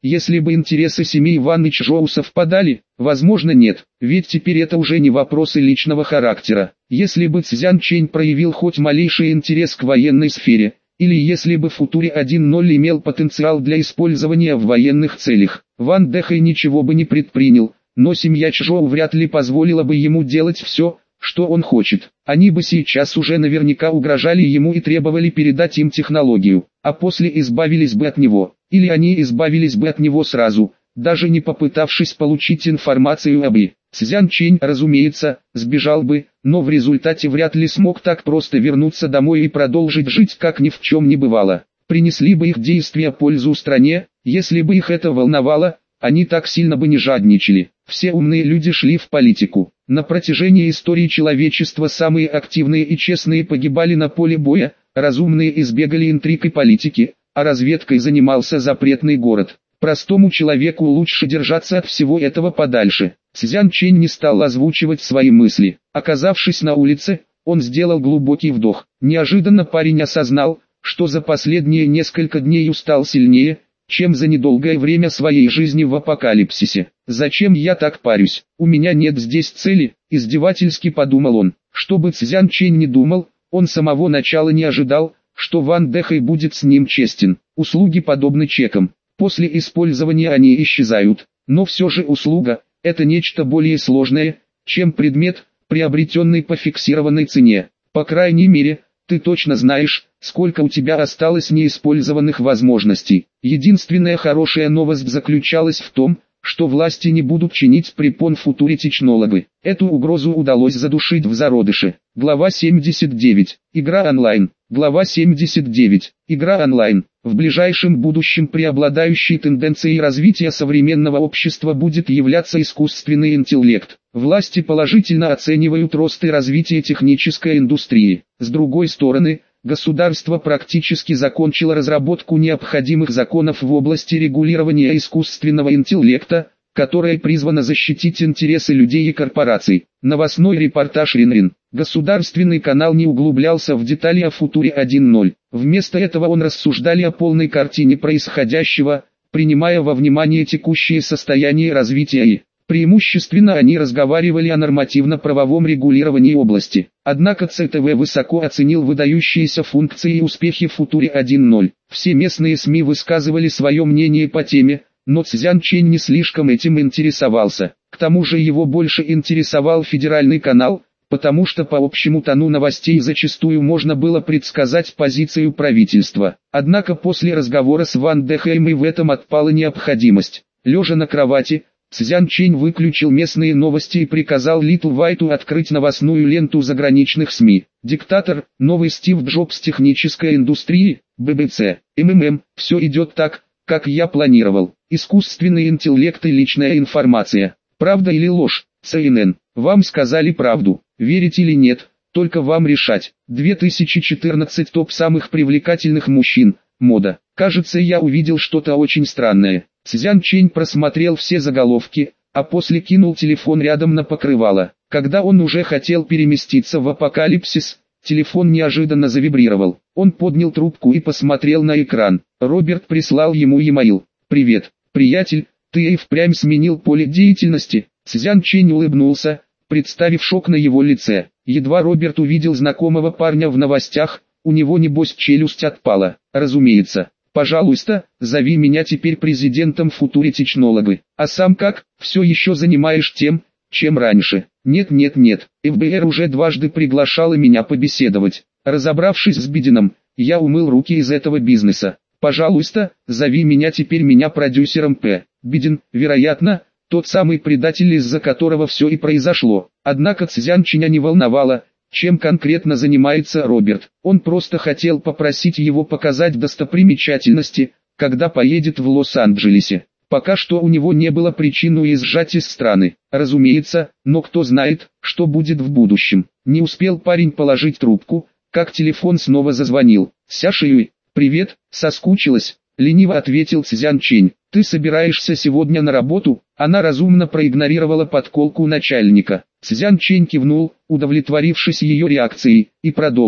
Если бы интересы семей Ван и Чжоу совпадали, возможно нет, ведь теперь это уже не вопросы личного характера. Если бы Цзян Чэнь проявил хоть малейший интерес к военной сфере, или если бы Футури один ноль имел потенциал для использования в военных целях, Ван Дэхэй ничего бы не предпринял, но семья Чжоу вряд ли позволила бы ему делать все, что он хочет. Они бы сейчас уже наверняка угрожали ему и требовали передать им технологию, а после избавились бы от него, или они избавились бы от него сразу, даже не попытавшись получить информацию об И. Цзян Чэнь, разумеется, сбежал бы, но в результате вряд ли смог так просто вернуться домой и продолжить жить, как ни в чем не бывало. Принесли бы их действия пользу стране, если бы их это волновало, они так сильно бы не жадничали. Все умные люди шли в политику. На протяжении истории человечества самые активные и честные погибали на поле боя, разумные избегали интриг и политики, а разведкой занимался запретный город. Простому человеку лучше держаться от всего этого подальше. Цзян Чэнь не стал озвучивать свои мысли. Оказавшись на улице, он сделал глубокий вдох. Неожиданно парень осознал, что за последние несколько дней устал сильнее, чем за недолгое время своей жизни в апокалипсисе. «Зачем я так парюсь? У меня нет здесь цели», — издевательски подумал он. Что бы Цзян Чэнь не думал, он с самого начала не ожидал, что Ван Дэхэй будет с ним честен. Услуги подобны чекам. После использования они исчезают, но все же услуга – это нечто более сложное, чем предмет, приобретенный по фиксированной цене. По крайней мере, ты точно знаешь, сколько у тебя осталось неиспользованных возможностей. Единственная хорошая новость заключалась в том, что власти не будут чинить препон Футури Technology. Эту угрозу удалось задушить в зародыше. Глава семьдесят девять. Игра онлайн. Глава семьдесят девять. Игра онлайн. В ближайшем будущем преобладающей тенденцией развития современного общества будет являться искусственный интеллект. Власти положительно оценивают рост и развитие технической индустрии. С другой стороны, государство практически закончило разработку необходимых законов в области регулирования искусственного интеллекта, которая призвана защитить интересы людей и корпораций. Новостной репортаж Ринрин. Государственный канал не углублялся в детали о Футури один ноль. Вместо этого он рассуждали о полной картине происходящего, принимая во внимание текущее состояние развития и, преимущественно они разговаривали о нормативно-правовом регулировании области. Однако ЦТВ высоко оценил выдающиеся функции и успехи Футури один ноль. Все местные СМИ высказывали свое мнение по теме, но Цзян Чэнь не слишком этим интересовался. К тому же его больше интересовал федеральный канал, потому что по общему тону новостей зачастую можно было предсказать позицию правительства. Однако после разговора с Ван Дэхэем и в этом отпала необходимость. Лежа на кровати, Цзян Чэнь выключил местные новости и приказал Литл Вайту открыть новостную ленту заграничных СМИ. Диктатор, новый Стив Джобс технической индустрии, бэ бэ цэ, эм эм эм, все идет так, как я планировал. Искусственный интеллект и личная информация. Правда или ложь? цэ эн эн. Вам сказали правду. Верить или нет, только вам решать. две тысячи четырнадцать топ самых привлекательных мужчин. Мода. Кажется, я увидел что-то очень странное. Цзян Чэнь просмотрел все заголовки, а после кинул телефон рядом на покрывало. Когда он уже хотел переместиться в апокалипсис, телефон неожиданно завибрировал. Он поднял трубку и посмотрел на экран. Роберт прислал ему e-mail. «Привет, приятель, ты и впрямь сменил поле деятельности?» Цзян Чэнь улыбнулся, представив шок на его лице. Едва Роберт увидел знакомого парня в новостях, у него небось челюсть отпала. «Разумеется. Пожалуйста, зови меня теперь президентом Футури Technology. А сам как, все еще занимаешь тем, чем раньше?» «Нет нет нет, эф бэ эр уже дважды приглашала меня побеседовать. Разобравшись с Бидином, я умыл руки из этого бизнеса. Пожалуйста, зови меня теперь меня продюсером П. Бидин, вероятно, тот самый предатель, из-за которого все и произошло». Однако Цзян Чэня не волновало, чем конкретно занимается Роберт. Он просто хотел попросить его показать достопримечательности, когда поедет в Лос-Анджелесе. Пока что у него не было причин уезжать из страны, разумеется, но кто знает, что будет в будущем. Не успел парень положить трубку, как телефон снова зазвонил. «Ся Шиюй, привет, соскучилась?» — лениво ответил Цзян Чэнь. «Ты собираешься сегодня на работу?» Она разумно проигнорировала подколку начальника. Цзян Чэнь кивнул, удовлетворившись ее реакцией, и продолжил.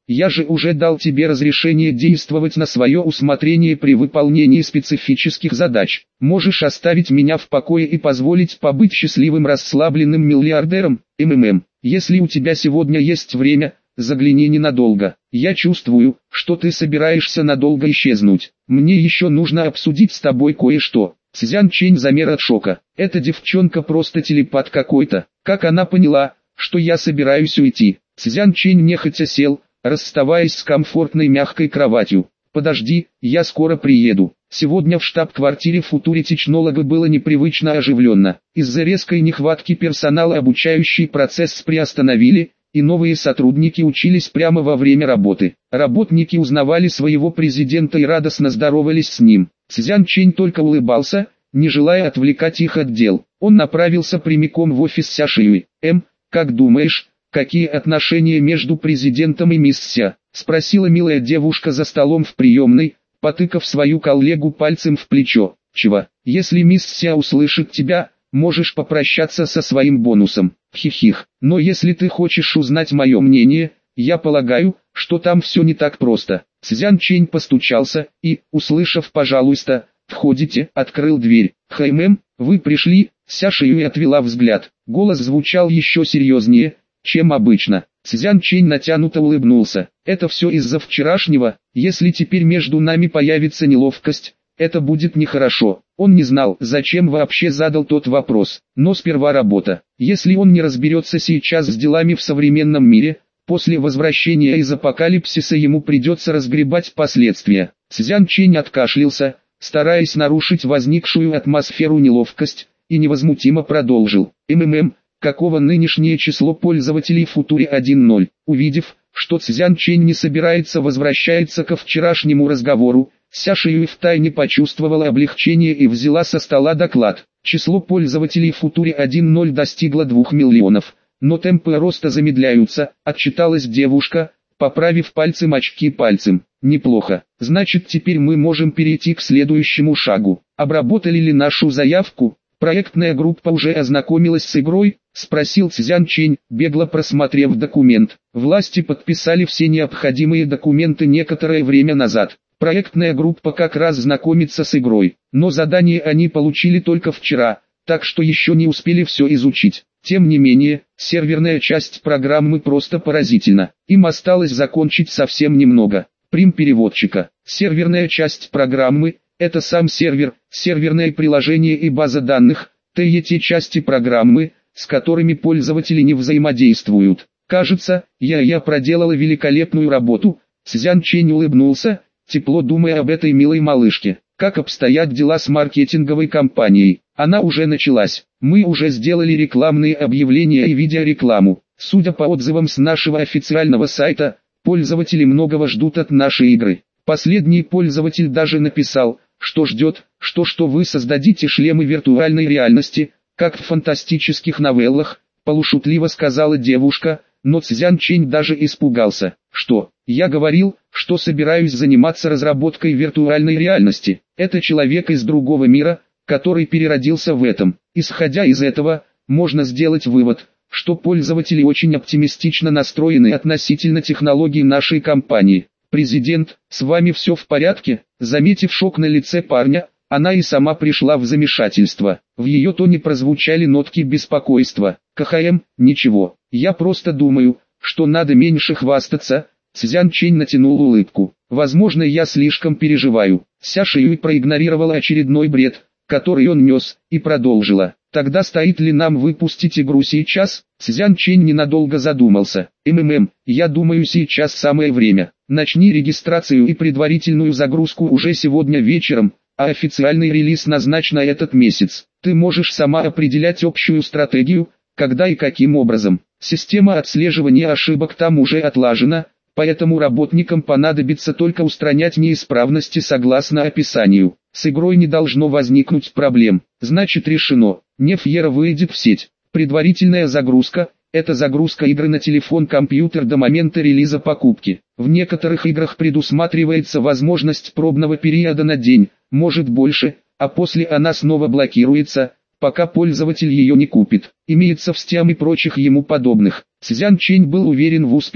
Я же уже дал тебе разрешение действовать на свое усмотрение при выполнении специфических задач. Можешь оставить меня в покое и позволить побыть счастливым расслабленным миллиардером, МММ. Если у тебя сегодня есть время, загляни ненадолго. Я чувствую, что ты собираешься надолго исчезнуть. Мне еще нужно обсудить с тобой кое-что. Цзян Чэнь замер от шока. Эта девчонка просто телепат какой-то. Как она поняла, что я собираюсь уйти? Цзян Чэнь нехотя сел, расставаясь с комфортной мягкой кроватью. «Подожди, я скоро приеду». Сегодня в штаб-квартире футури-технолога было непривычно оживленно. Из-за резкой нехватки персонала обучающий процесс приостановили, и новые сотрудники учились прямо во время работы. Работники узнавали своего президента и радостно здоровались с ним. Цзян Чэнь только улыбался, не желая отвлекать их от дел. Он направился прямиком в офис Ся Шиюй. «Эм, как думаешь, какие отношения между президентом и мисс Ся?» — спросила милая девушка за столом в приемной, потыкав свою коллегу пальцем в плечо. «Чего? Если мисс Ся услышит тебя, можешь попрощаться со своим бонусом. Хихих. Но если ты хочешь узнать мое мнение, я полагаю, что там все не так просто». Цзян Чэнь постучался и, услышав «пожалуйста, входите», открыл дверь. «Хэймэм, вы пришли?» Ся Шиюй отвела взгляд. Голос звучал еще серьезнее, чем обычно. Цзян Чэнь натянуто улыбнулся. «Это все из-за вчерашнего. Если теперь между нами появится неловкость, это будет нехорошо». Он не знал, зачем вообще задал тот вопрос. Но сперва работа. Если он не разберется сейчас с делами в современном мире, после возвращения из апокалипсиса ему придется разгребать последствия. Цзян Чэнь откашлялся, стараясь нарушить возникшую атмосферу неловкость, и невозмутимо продолжил. «МММ, какого нынешнее число пользователей Футури один ноль?» Увидев, что Цзян Чэнь не собирается возвращаться ко вчерашнему разговору, Ся Шиюй втайне почувствовала облегчение и взяла со стола доклад. Число пользователей Футури один ноль достигло двух миллионов, но темпы роста замедляются, отчиталась девушка, поправив пальцем очки пальцем. «Неплохо, значит теперь мы можем перейти к следующему шагу. Обработали ли нашу заявку? Проектная группа уже ознакомилась с игрой?» — спросил Цзян Чэнь, бегло просмотрев документ. Власти подписали все необходимые документы некоторое время назад. Проектная группа как раз знакомится с игрой, но задание они получили только вчера, так что еще не успели все изучить. Тем не менее, серверная часть программы просто поразительна. Им осталось закончить совсем немного. Прим переводчика. Серверная часть программы – это сам сервер, серверное приложение и база данных, те те части программы, с которыми пользователи не взаимодействуют. Кажется, я я проделала великолепную работу. Цзян Чэнь улыбнулся, тепло думая об этой милой малышке. Как обстоят дела с маркетинговой кампанией? Она уже началась. Мы уже сделали рекламные объявления и видеорекламу. Судя по отзывам с нашего официального сайта, пользователи многого ждут от нашей игры. Последний пользователь даже написал, что ждет, что что вы создадите шлемы виртуальной реальности, как в фантастических новеллах, полушутливо сказала девушка, но Цзян Чэнь даже испугался. Что? Я говорил, что собираюсь заниматься разработкой виртуальной реальности. Это человек из другого мира, который переродился в этом. Исходя из этого, можно сделать вывод, что пользователи очень оптимистично настроены относительно технологий нашей компании. «Президент, с вами все в порядке?» Заметив шок на лице парня, она и сама пришла в замешательство. В ее тоне прозвучали нотки беспокойства. «КХМ, ничего, я просто думаю, что надо меньше хвастаться». Цзян Чэнь натянул улыбку. «Возможно, я слишком переживаю». Ся Шиюй проигнорировала очередной бред, который он нес, и продолжила. «Тогда стоит ли нам выпустить игру сейчас?» Цзян Чэнь ненадолго задумался. «МММ, я думаю, сейчас самое время. Начни регистрацию и предварительную загрузку уже сегодня вечером, а официальный релиз назначь на этот месяц. Ты можешь сама определять общую стратегию, когда и каким образом. Система отслеживания ошибок там уже отлажена, поэтому работникам понадобится только устранять неисправности согласно описанию. С игрой не должно возникнуть проблем. Значит, решено. Нефьера выйдет в сеть. Предварительная загрузка – это загрузка игры на телефон-компьютер до момента релиза покупки. В некоторых играх предусматривается возможность пробного периода на день, может больше, а после она снова блокируется, пока пользователь ее не купит. Имеется в Steam и прочих ему подобных. Цзян Чэнь был уверен в успехе.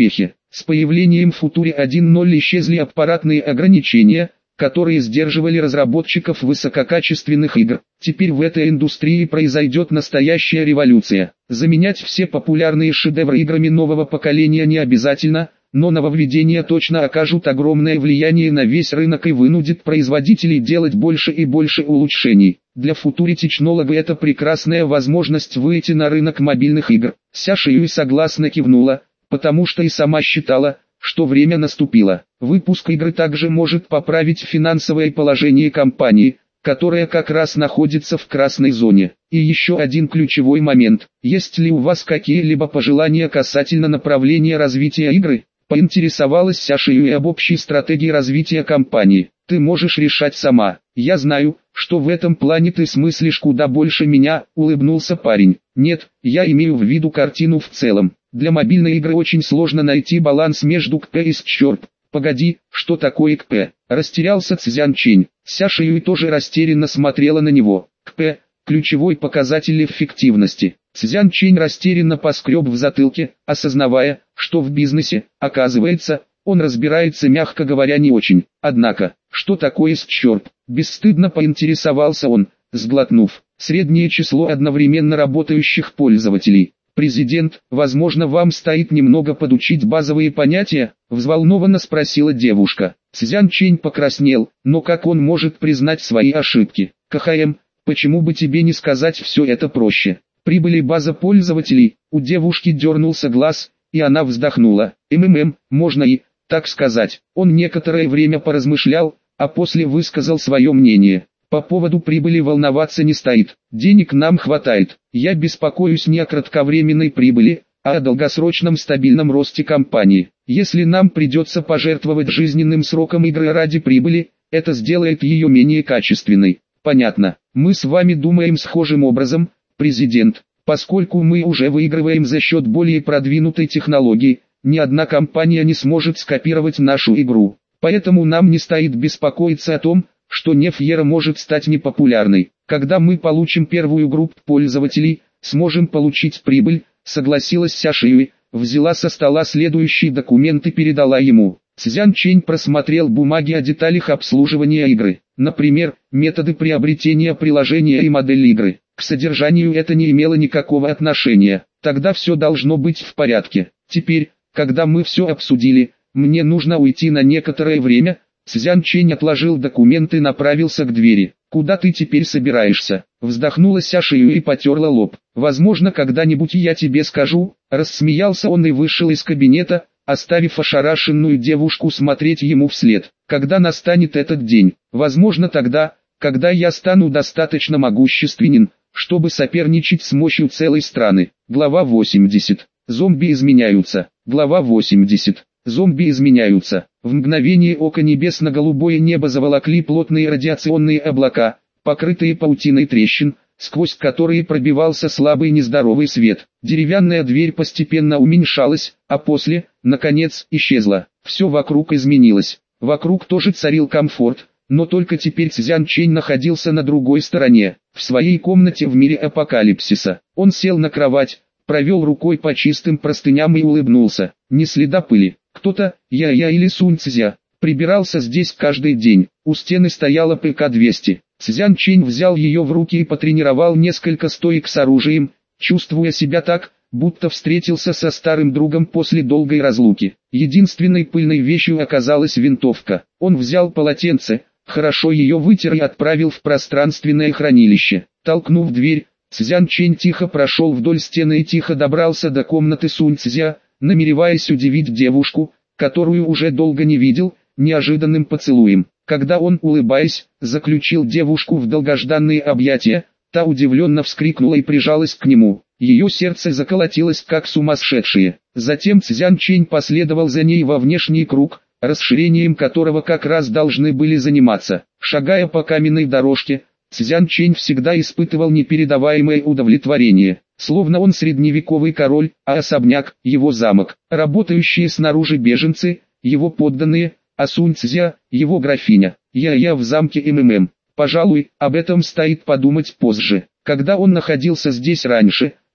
С появлением Future один ноль исчезли аппаратные ограничения, которые сдерживали разработчиков высококачественных игр. Теперь в этой индустрии произойдет настоящая революция. Заменять все популярные шедевры играми нового поколения не обязательно, но нововведения точно окажут огромное влияние на весь рынок и вынудят производителей делать больше и больше улучшений. Для Future Technology это прекрасная возможность выйти на рынок мобильных игр. Ся Шиюй согласно кивнула, потому что и сама считала, что время наступило. Выпуск игры также может поправить финансовое положение компании, которая как раз находится в красной зоне. И еще один ключевой момент. Есть ли у вас какие-либо пожелания касательно направления развития игры? Поинтересовалась Ся Шиюй об общей стратегии развития компании. Ты можешь решать сама. Я знаю, что в этом плане ты смыслишь куда больше меня, улыбнулся парень. Нет, я имею в виду картину в целом. Для мобильной игры очень сложно найти баланс между КП и счёрп. Погоди, что такое КП? Растерялся Цзян Чэнь. Ся Шиюй тоже растерянно смотрела на него. КП – ключевой показатель эффективности. Цзян Чэнь растерянно поскреб в затылке, осознавая, что в бизнесе, оказывается, он разбирается, мягко говоря, не очень. Однако, что такое счёрп? Бесстыдно поинтересовался он, сглотнув. Среднее число одновременно работающих пользователей. «Президент, возможно, вам стоит немного подучить базовые понятия?» – взволнованно спросила девушка. Цзян Чэнь покраснел, но как он может признать свои ошибки? «КХМ, почему бы тебе не сказать все это проще? Прибыли база пользователей?» У девушки дернулся глаз, и она вздохнула. «МММ, можно и, так сказать». Он некоторое время поразмышлял, а после высказал свое мнение. По поводу прибыли волноваться не стоит. Денег нам хватает. Я беспокоюсь не о кратковременной прибыли, а о долгосрочном стабильном росте компании. Если нам придется пожертвовать жизненным сроком игры ради прибыли, это сделает ее менее качественной. Понятно. Мы с вами думаем схожим образом, президент. Поскольку мы уже выигрываем за счет более продвинутой технологии, ни одна компания не сможет скопировать нашу игру. Поэтому нам не стоит беспокоиться о том, что Нефьера может стать непопулярной. Когда мы получим первую группу пользователей, сможем получить прибыль, согласилась Ся Шиюй, взяла со стола следующий документ и передала ему. Цзян Чэнь просмотрел бумаги о деталях обслуживания игры, например, методы приобретения приложения и модель игры. К содержанию это не имело никакого отношения, тогда все должно быть в порядке. Теперь, когда мы все обсудили, мне нужно уйти на некоторое время. Цзян Чэнь отложил документы и направился к двери. «Куда ты теперь собираешься?» Вздохнула Ся Шиюй и потерла лоб. «Возможно, когда-нибудь я тебе скажу». Рассмеялся он и вышел из кабинета, оставив ошарашенную девушку смотреть ему вслед. «Когда настанет этот день? Возможно тогда, когда я стану достаточно могущественен, чтобы соперничать с мощью целой страны». Глава восемьдесят. Зомби изменяются. Глава восемьдесят. Зомби изменяются. В мгновение ока небесно-голубое небо заволокли плотные радиационные облака, покрытые паутиной трещин, сквозь которые пробивался слабый нездоровый свет. Деревянная дверь постепенно уменьшалась, а после, наконец, исчезла. Все вокруг изменилось. Вокруг тоже царил комфорт, но только теперь Цзян Чэнь находился на другой стороне, в своей комнате в мире апокалипсиса. Он сел на кровать, провел рукой по чистым простыням и улыбнулся. Ни следа пыли. Кто-то, я-я или Сунь Цзя, прибирался здесь каждый день. У стены стояла Пэ Ка двести. Цзян Чэнь взял ее в руки и потренировал несколько стоек с оружием, чувствуя себя так, будто встретился со старым другом после долгой разлуки. Единственной пыльной вещью оказалась винтовка. Он взял полотенце, хорошо ее вытер и отправил в пространственное хранилище. Толкнув дверь, Цзян Чэнь тихо прошел вдоль стены и тихо добрался до комнаты Сунь Цзя, намереваясь удивить девушку, которую уже долго не видел, неожиданным поцелуем. Когда он, улыбаясь, заключил девушку в долгожданные объятия, та удивленно вскрикнула и прижалась к нему. Ее сердце заколотилось как сумасшедшее. Затем Цзян Чэнь последовал за ней во внешний круг, расширением которого как раз должны были заниматься. Шагая по каменной дорожке, Цзян Чэнь всегда испытывал непередаваемое удовлетворение. Словно он средневековый король, а особняк – его замок. Работающие снаружи беженцы – его подданные, а Сунь Цзя – его графиня. Я-я в замке МММ. Пожалуй, об этом стоит подумать позже. Когда он находился здесь раньше,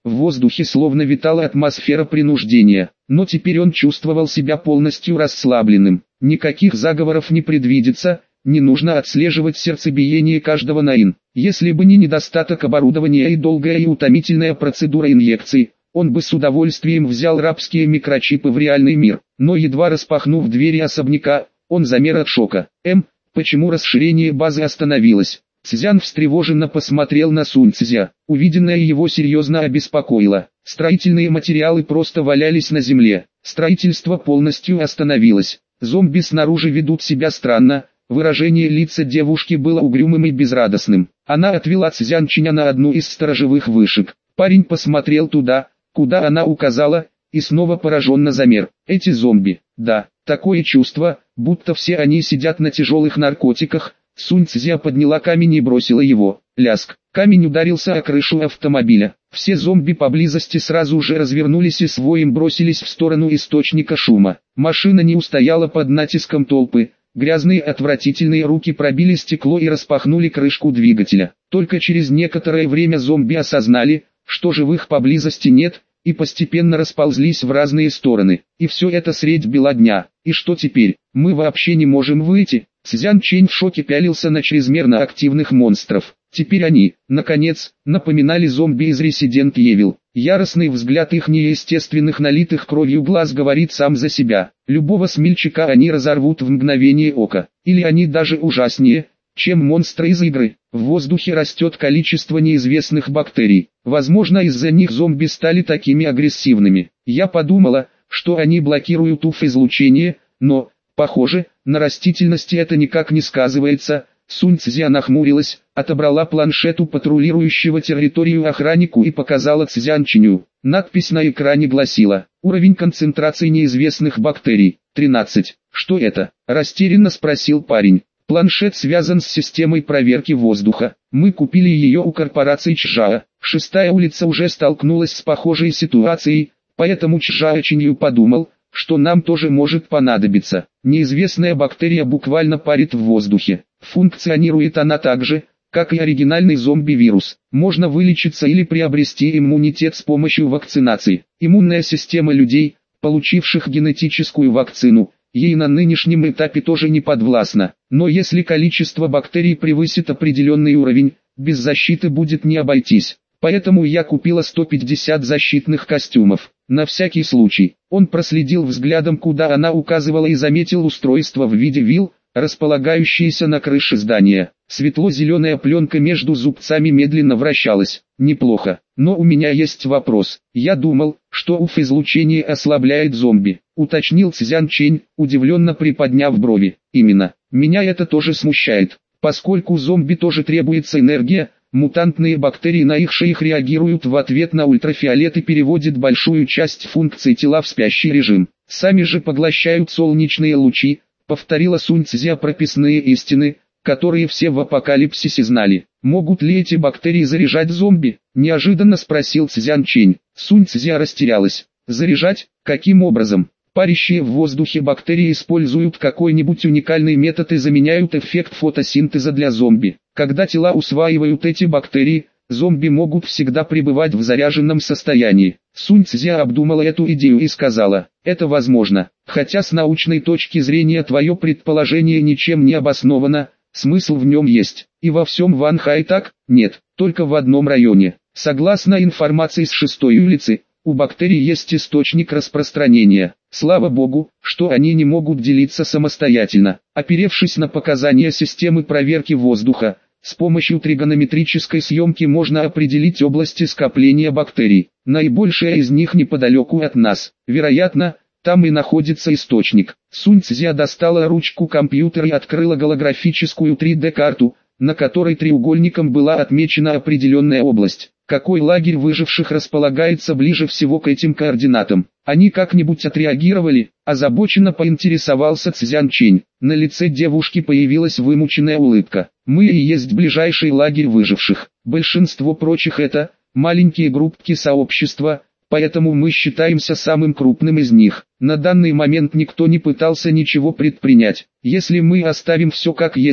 В воздухе словно витала атмосфера принуждения, но теперь он чувствовал себя полностью расслабленным. Никаких заговоров не предвидится, не нужно отслеживать сердцебиение каждого наин. Если бы не недостаток оборудования и долгая и утомительная процедура инъекций, он бы с удовольствием взял рабские микрочипы в реальный мир. Но едва распахнув двери особняка, он замер от шока. М, почему расширение базы остановилось? Цзян встревоженно посмотрел на Сунь Цзя. Увиденное его серьезно обеспокоило. Строительные материалы просто валялись на земле. Строительство полностью остановилось. Зомби снаружи ведут себя странно. Выражение лица девушки было угрюмым и безрадостным. Она отвела Цзянчиня на одну из сторожевых вышек. Парень посмотрел туда, куда она указала, и снова пораженно замер. Эти зомби, да, такое чувство, будто все они сидят на тяжелых наркотиках. Сунь Цзя подняла камень и бросила его. Ляск. Камень ударился о крышу автомобиля. Все зомби поблизости сразу же развернулись и с воем бросились в сторону источника шума. Машина не устояла под натиском толпы. Грязные отвратительные руки пробили стекло и распахнули крышку двигателя. Только через некоторое время зомби осознали, что живых поблизости нет, и постепенно расползлись в разные стороны. И все это средь бела дня. И что теперь? Мы вообще не можем выйти. Цзян Чэнь в шоке пялился на чрезмерно активных монстров. Теперь они, наконец, напоминали зомби из Resident Evil. Яростный взгляд их неестественных налитых кровью глаз говорит сам за себя. Любого смельчака они разорвут в мгновение ока. Или они даже ужаснее, чем монстры из игры. В воздухе растет количество неизвестных бактерий. Возможно, из-за них зомби стали такими агрессивными. Я подумала, что они блокируют УФ-излучение, но, похоже, на растительности это никак не сказывается. Сунь Цзя нахмурилась, отобрала планшет у патрулирующего территорию охраннику и показала Цзянчиню. Надпись на экране гласила: уровень концентрации неизвестных бактерий, тринадцать. Что это? Растерянно спросил парень. Планшет связан с системой проверки воздуха. Мы купили ее у корпорации Чжао. Шестая улица уже столкнулась с похожей ситуацией, поэтому Чжао Чинью подумал, что нам тоже может понадобиться. Неизвестная бактерия буквально парит в воздухе. Функционирует она так же, как и оригинальный зомби-вирус. Можно вылечиться или приобрести иммунитет с помощью вакцинации. Иммунная система людей, получивших генетическую вакцину, ей на нынешнем этапе тоже не подвластна. Но если количество бактерий превысит определенный уровень, без защиты будет не обойтись. Поэтому я купила сто пятьдесят защитных костюмов. На всякий случай. Он проследил взглядом, куда она указывала, и заметил устройство в виде вил, располагающееся на крыше здания. Светло-зеленая пленка между зубцами медленно вращалась. Неплохо. Но у меня есть вопрос. Я думал, что УФ-излучение ослабляет зомби, уточнил Цзян Чэнь, удивленно приподняв брови. Именно. Меня это тоже смущает. Поскольку зомби тоже требуется энергия, мутантные бактерии на их шеях реагируют в ответ на ультрафиолет и переводят большую часть функций тела в спящий режим. Сами же поглощают солнечные лучи, повторила Сунь Цзя прописные истины, которые все в апокалипсисе знали. Могут ли эти бактерии заряжать зомби? Неожиданно спросил Цзян Чэнь. Сунь Цзя растерялась. Заряжать? Каким образом? Парящие в воздухе бактерии используют какой-нибудь уникальный метод и заменяют эффект фотосинтеза для зомби. Когда тела усваивают эти бактерии, зомби могут всегда пребывать в заряженном состоянии. Сунь Цзя обдумала эту идею и сказала: это возможно. Хотя с научной точки зрения твое предположение ничем не обосновано, смысл в нем есть. И во всем Ванхай так? Нет, только в одном районе. Согласно информации с шестой улицы, у бактерий есть источник распространения. Слава богу, что они не могут делиться самостоятельно. Оперевшись на показания системы проверки воздуха, с помощью тригонометрической съемки можно определить области скопления бактерий. Наибольшая из них неподалеку от нас. Вероятно, там и находится источник. Сунь Цзя достала ручку компьютера и открыла голографическую три дэ карту, на которой треугольником была отмечена определенная область. Какой лагерь выживших располагается ближе всего к этим координатам? Они как-нибудь отреагировали? Озабоченно поинтересовался Цзян Чэнь. На лице девушки появилась вымученная улыбка. Мы и есть ближайший лагерь выживших. Большинство прочих это маленькие группки сообщества, поэтому мы считаемся самым крупным из них. На данный момент никто не пытался ничего предпринять. Если мы оставим все как есть,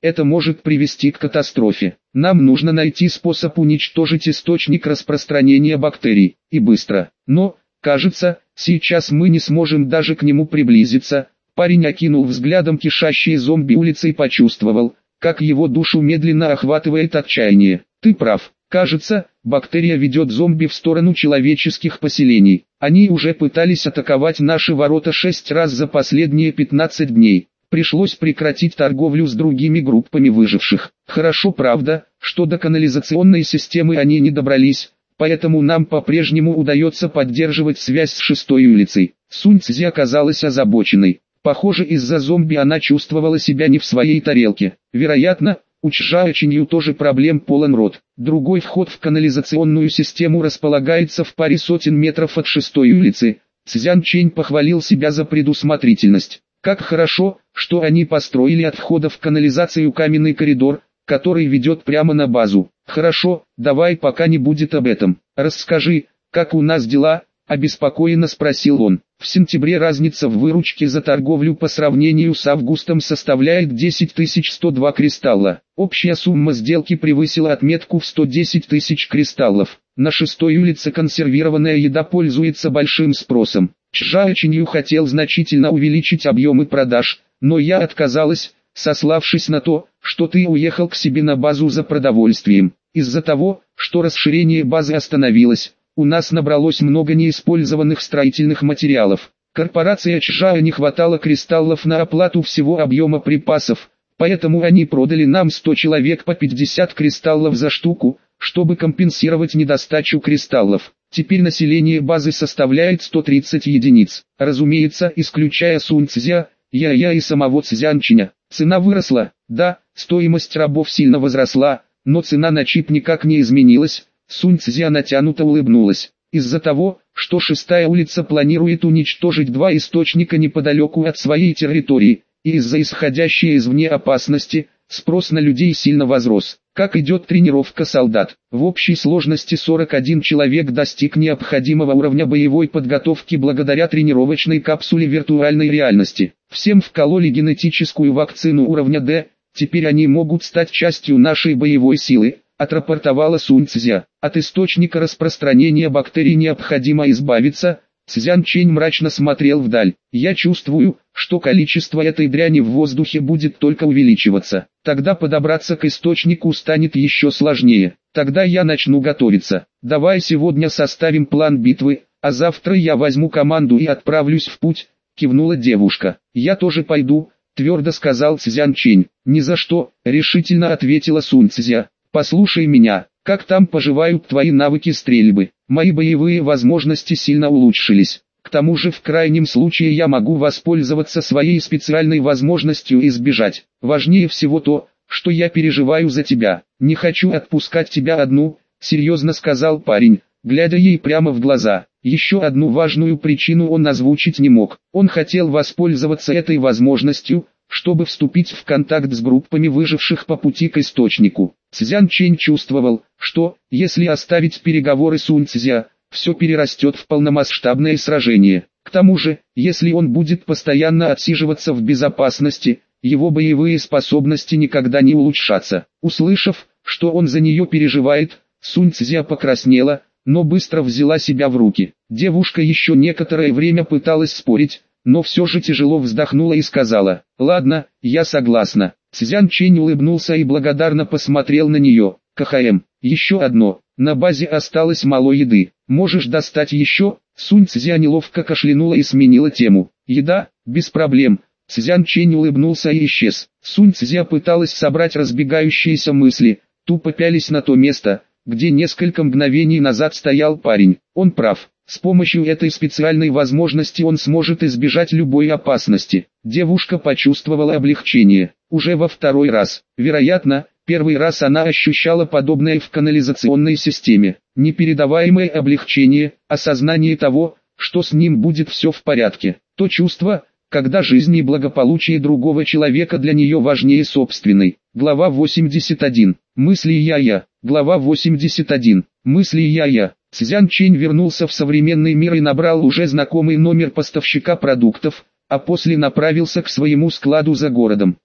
это может привести к катастрофе. Нам нужно найти способ уничтожить источник распространения бактерий, и быстро. Но, кажется, сейчас мы не сможем даже к нему приблизиться. Парень окинул взглядом кишащие зомби улицы и почувствовал, как его душу медленно охватывает отчаяние. Ты прав. Кажется, бактерия ведет зомби в сторону человеческих поселений. Они уже пытались атаковать наши ворота шесть раз за последние пятнадцать дней. Пришлось прекратить торговлю с другими группами выживших. Хорошо, правда, что до канализационной системы они не добрались, поэтому нам по-прежнему удается поддерживать связь с шестой улицей. Сунь Цзи оказалась озабоченной. Похоже, из-за зомби она чувствовала себя не в своей тарелке. Вероятно, у Чжао Чинью тоже проблем полон рот. Другой вход в канализационную систему располагается в паре сотен метров от шестой улицы. Цзян Чэнь похвалил себя за предусмотрительность. Как хорошо, что они построили от входа в канализацию каменный коридор, который ведет прямо на базу. Хорошо, давай пока не будет об этом. Расскажи, как у нас дела? Обеспокоенно спросил он. В сентябре разница в выручке за торговлю по сравнению с августом составляет десять тысяч сто два кристалла. Общая сумма сделки превысила отметку в сто десять тысяч кристаллов. На шестой улице консервированная еда пользуется большим спросом. Чжао Чинью хотел значительно увеличить объемы продаж, но я отказалась, сославшись на то, что ты уехал к себе на базу за продовольствием. Из-за того, что расширение базы остановилось, у нас набралось много неиспользованных строительных материалов. Корпорация Чжао не хватало кристаллов на оплату всего объема припасов, поэтому они продали нам сто человек по пятьдесят кристаллов за штуку, чтобы компенсировать недостачу кристаллов. Теперь население базы составляет сто тридцать единиц. Разумеется, исключая Сунь Цзя, Я-Я и самого Цзян Чиня. Цена выросла, да, стоимость рабов сильно возросла, но цена на чип никак не изменилась. Сунь Цзя натянуто улыбнулась. Из-за того, что шестая улица планирует уничтожить два источника неподалеку от своей территории, и из-за исходящей извне опасности, спрос на людей сильно возрос. Как идет тренировка солдат? В общей сложности сорок один человек достиг необходимого уровня боевой подготовки благодаря тренировочной капсуле виртуальной реальности. Всем вкололи генетическую вакцину уровня D, теперь они могут стать частью нашей боевой силы, отрапортовала Сунь Цзя. От источника распространения бактерий необходимо избавиться. Цзян Чэнь мрачно смотрел вдаль. Я чувствую, что количество этой дряни в воздухе будет только увеличиваться. Тогда подобраться к источнику станет еще сложнее. Тогда я начну готовиться. Давай сегодня составим план битвы, а завтра я возьму команду и отправлюсь в путь, кивнула девушка. Я тоже пойду, твердо сказал Цзян Чэнь. Ни за что, решительно ответила Сунь Цзя. Послушай меня, как там поживают твои навыки стрельбы? Мои боевые возможности сильно улучшились. К тому же в крайнем случае я могу воспользоваться своей специальной возможностью избежать. Важнее всего то, что я переживаю за тебя. Не хочу отпускать тебя одну, серьезно сказал парень, глядя ей прямо в глаза. Еще одну важную причину он озвучить не мог. Он хотел воспользоваться этой возможностью, чтобы вступить в контакт с группами выживших по пути к источнику. Цзян Чэнь чувствовал, что, если оставить переговоры Сунь Цзя, все перерастет в полномасштабное сражение. К тому же, если он будет постоянно отсиживаться в безопасности, его боевые способности никогда не улучшатся. Услышав, что он за нее переживает, Сунь Цзя покраснела, но быстро взяла себя в руки. Девушка еще некоторое время пыталась спорить, но все же тяжело вздохнула и сказала: «Ладно, я согласна». Цзян Чэнь улыбнулся и благодарно посмотрел на нее. «КХМ, еще одно, на базе осталось мало еды, можешь достать еще?» Сунь Цзя неловко кашлянула и сменила тему. «Еда, без проблем». Цзян Чэнь улыбнулся и исчез. Сунь Цзя пыталась собрать разбегающиеся мысли, тупо пялись на то место, где несколько мгновений назад стоял парень. Он прав. С помощью этой специальной возможности он сможет избежать любой опасности. Девушка почувствовала облегчение. Уже во второй раз. Вероятно, первый раз она ощущала подобное в канализационной системе. Непередаваемое облегчение, осознание того, что с ним будет все в порядке. То чувство, когда жизнь и благополучие другого человека для нее важнее собственной. Глава восемьдесят один. Мысли Я-Я. Глава восемьдесят один. Мысли Я-Я. Цзян Чэнь вернулся в современный мир и набрал уже знакомый номер поставщика продуктов, а после направился к своему складу за городом.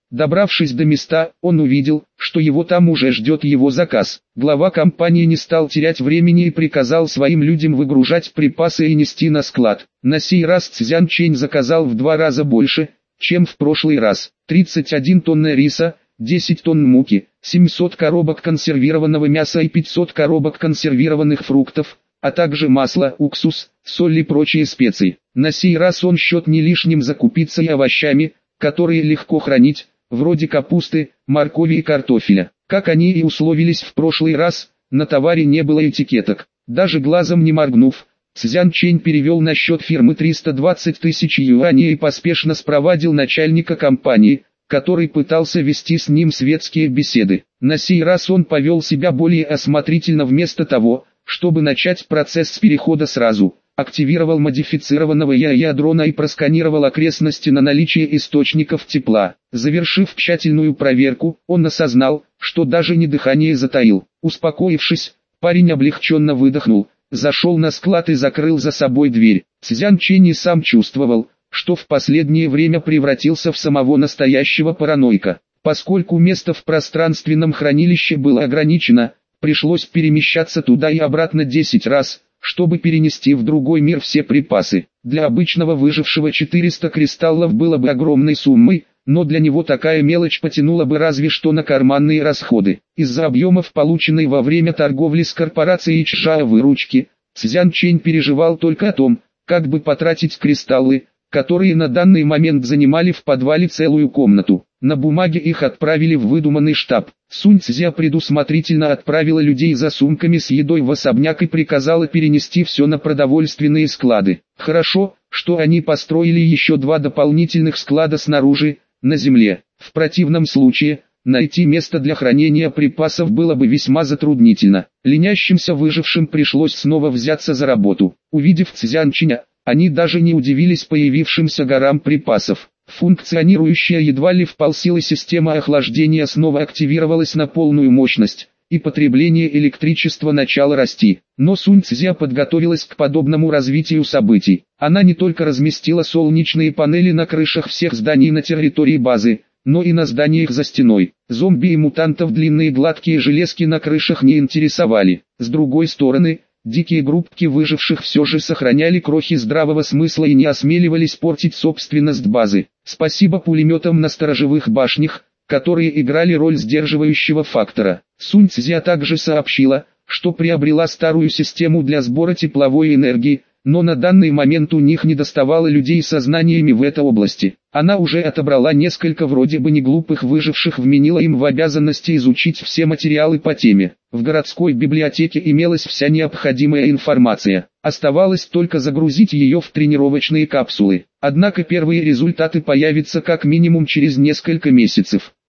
Добравшись до места, он увидел, что его там уже ждет его заказ. Глава компании не стал терять времени и приказал своим людям выгружать припасы и нести на склад. На сей раз Цзян Чэнь заказал в два раза больше, чем в прошлый раз. тридцать один тонны риса, десять тонн муки, семьсот коробок консервированного мяса и пятьсот коробок консервированных фруктов, а также масло, уксус, соль и прочие специи. На сей раз он счет не лишним закупиться и овощами, которые легко хранить, вроде капусты, моркови и картофеля. Как они и условились в прошлый раз, на товаре не было этикеток. Даже глазом не моргнув, Цзян Чэнь перевел на счет фирмы триста двадцать тысяч юаней и поспешно спровадил начальника компании, который пытался вести с ним светские беседы. На сей раз он повел себя более осмотрительно. Вместо того, чтобы начать процесс с перехода сразу, активировал модифицированного ядра и просканировал окрестности на наличие источников тепла. Завершив тщательную проверку, он осознал, что даже не дыхание затаил. Успокоившись, парень облегченно выдохнул, зашел на склад и закрыл за собой дверь. Цзян Чэнь и сам чувствовал, что в последнее время превратился в самого настоящего параноика. Поскольку место в пространственном хранилище было ограничено, пришлось перемещаться туда и обратно десять раз, чтобы перенести в другой мир все припасы. Для обычного выжившего четыреста кристаллов было бы огромной суммой, но для него такая мелочь потянула бы разве что на карманные расходы. Из-за объемов, полученной во время торговли с корпорацией Чжао выручки, Цзян Чэнь переживал только о том, как бы потратить кристаллы, которые на данный момент занимали в подвале целую комнату. На бумаге их отправили в выдуманный штаб. Сунь Цзя предусмотрительно отправила людей за сумками с едой в особняк и приказала перенести все на продовольственные склады. Хорошо, что они построили еще два дополнительных склада снаружи, на земле. В противном случае, найти место для хранения припасов было бы весьма затруднительно. Ленящимся выжившим пришлось снова взяться за работу. Увидев Цзян Чэня, они даже не удивились появившимся горам припасов. Функционирующая едва ли в полсилы система охлаждения снова активировалась на полную мощность, и потребление электричества начало расти. Но Сунь Цзя подготовилась к подобному развитию событий. Она не только разместила солнечные панели на крышах всех зданий на территории базы, но и на зданиях за стеной. Зомби и мутантов длинные гладкие железки на крышах не интересовали. С другой стороны, дикие группки выживших все же сохраняли крохи здравого смысла и не осмеливались портить собственность базы. Спасибо пулеметам на сторожевых башнях, которые играли роль сдерживающего фактора. Сунь Цзя также сообщила, что приобрела старую систему для сбора тепловой энергии, но на данный момент у них недоставало людей со знаниями в этой области. Она уже отобрала несколько вроде бы неглупых выживших, вменила им в обязанности изучить все материалы по теме. В городской библиотеке имелась вся необходимая информация. Оставалось только загрузить ее в тренировочные капсулы. Однако первые результаты появятся как минимум через несколько месяцев.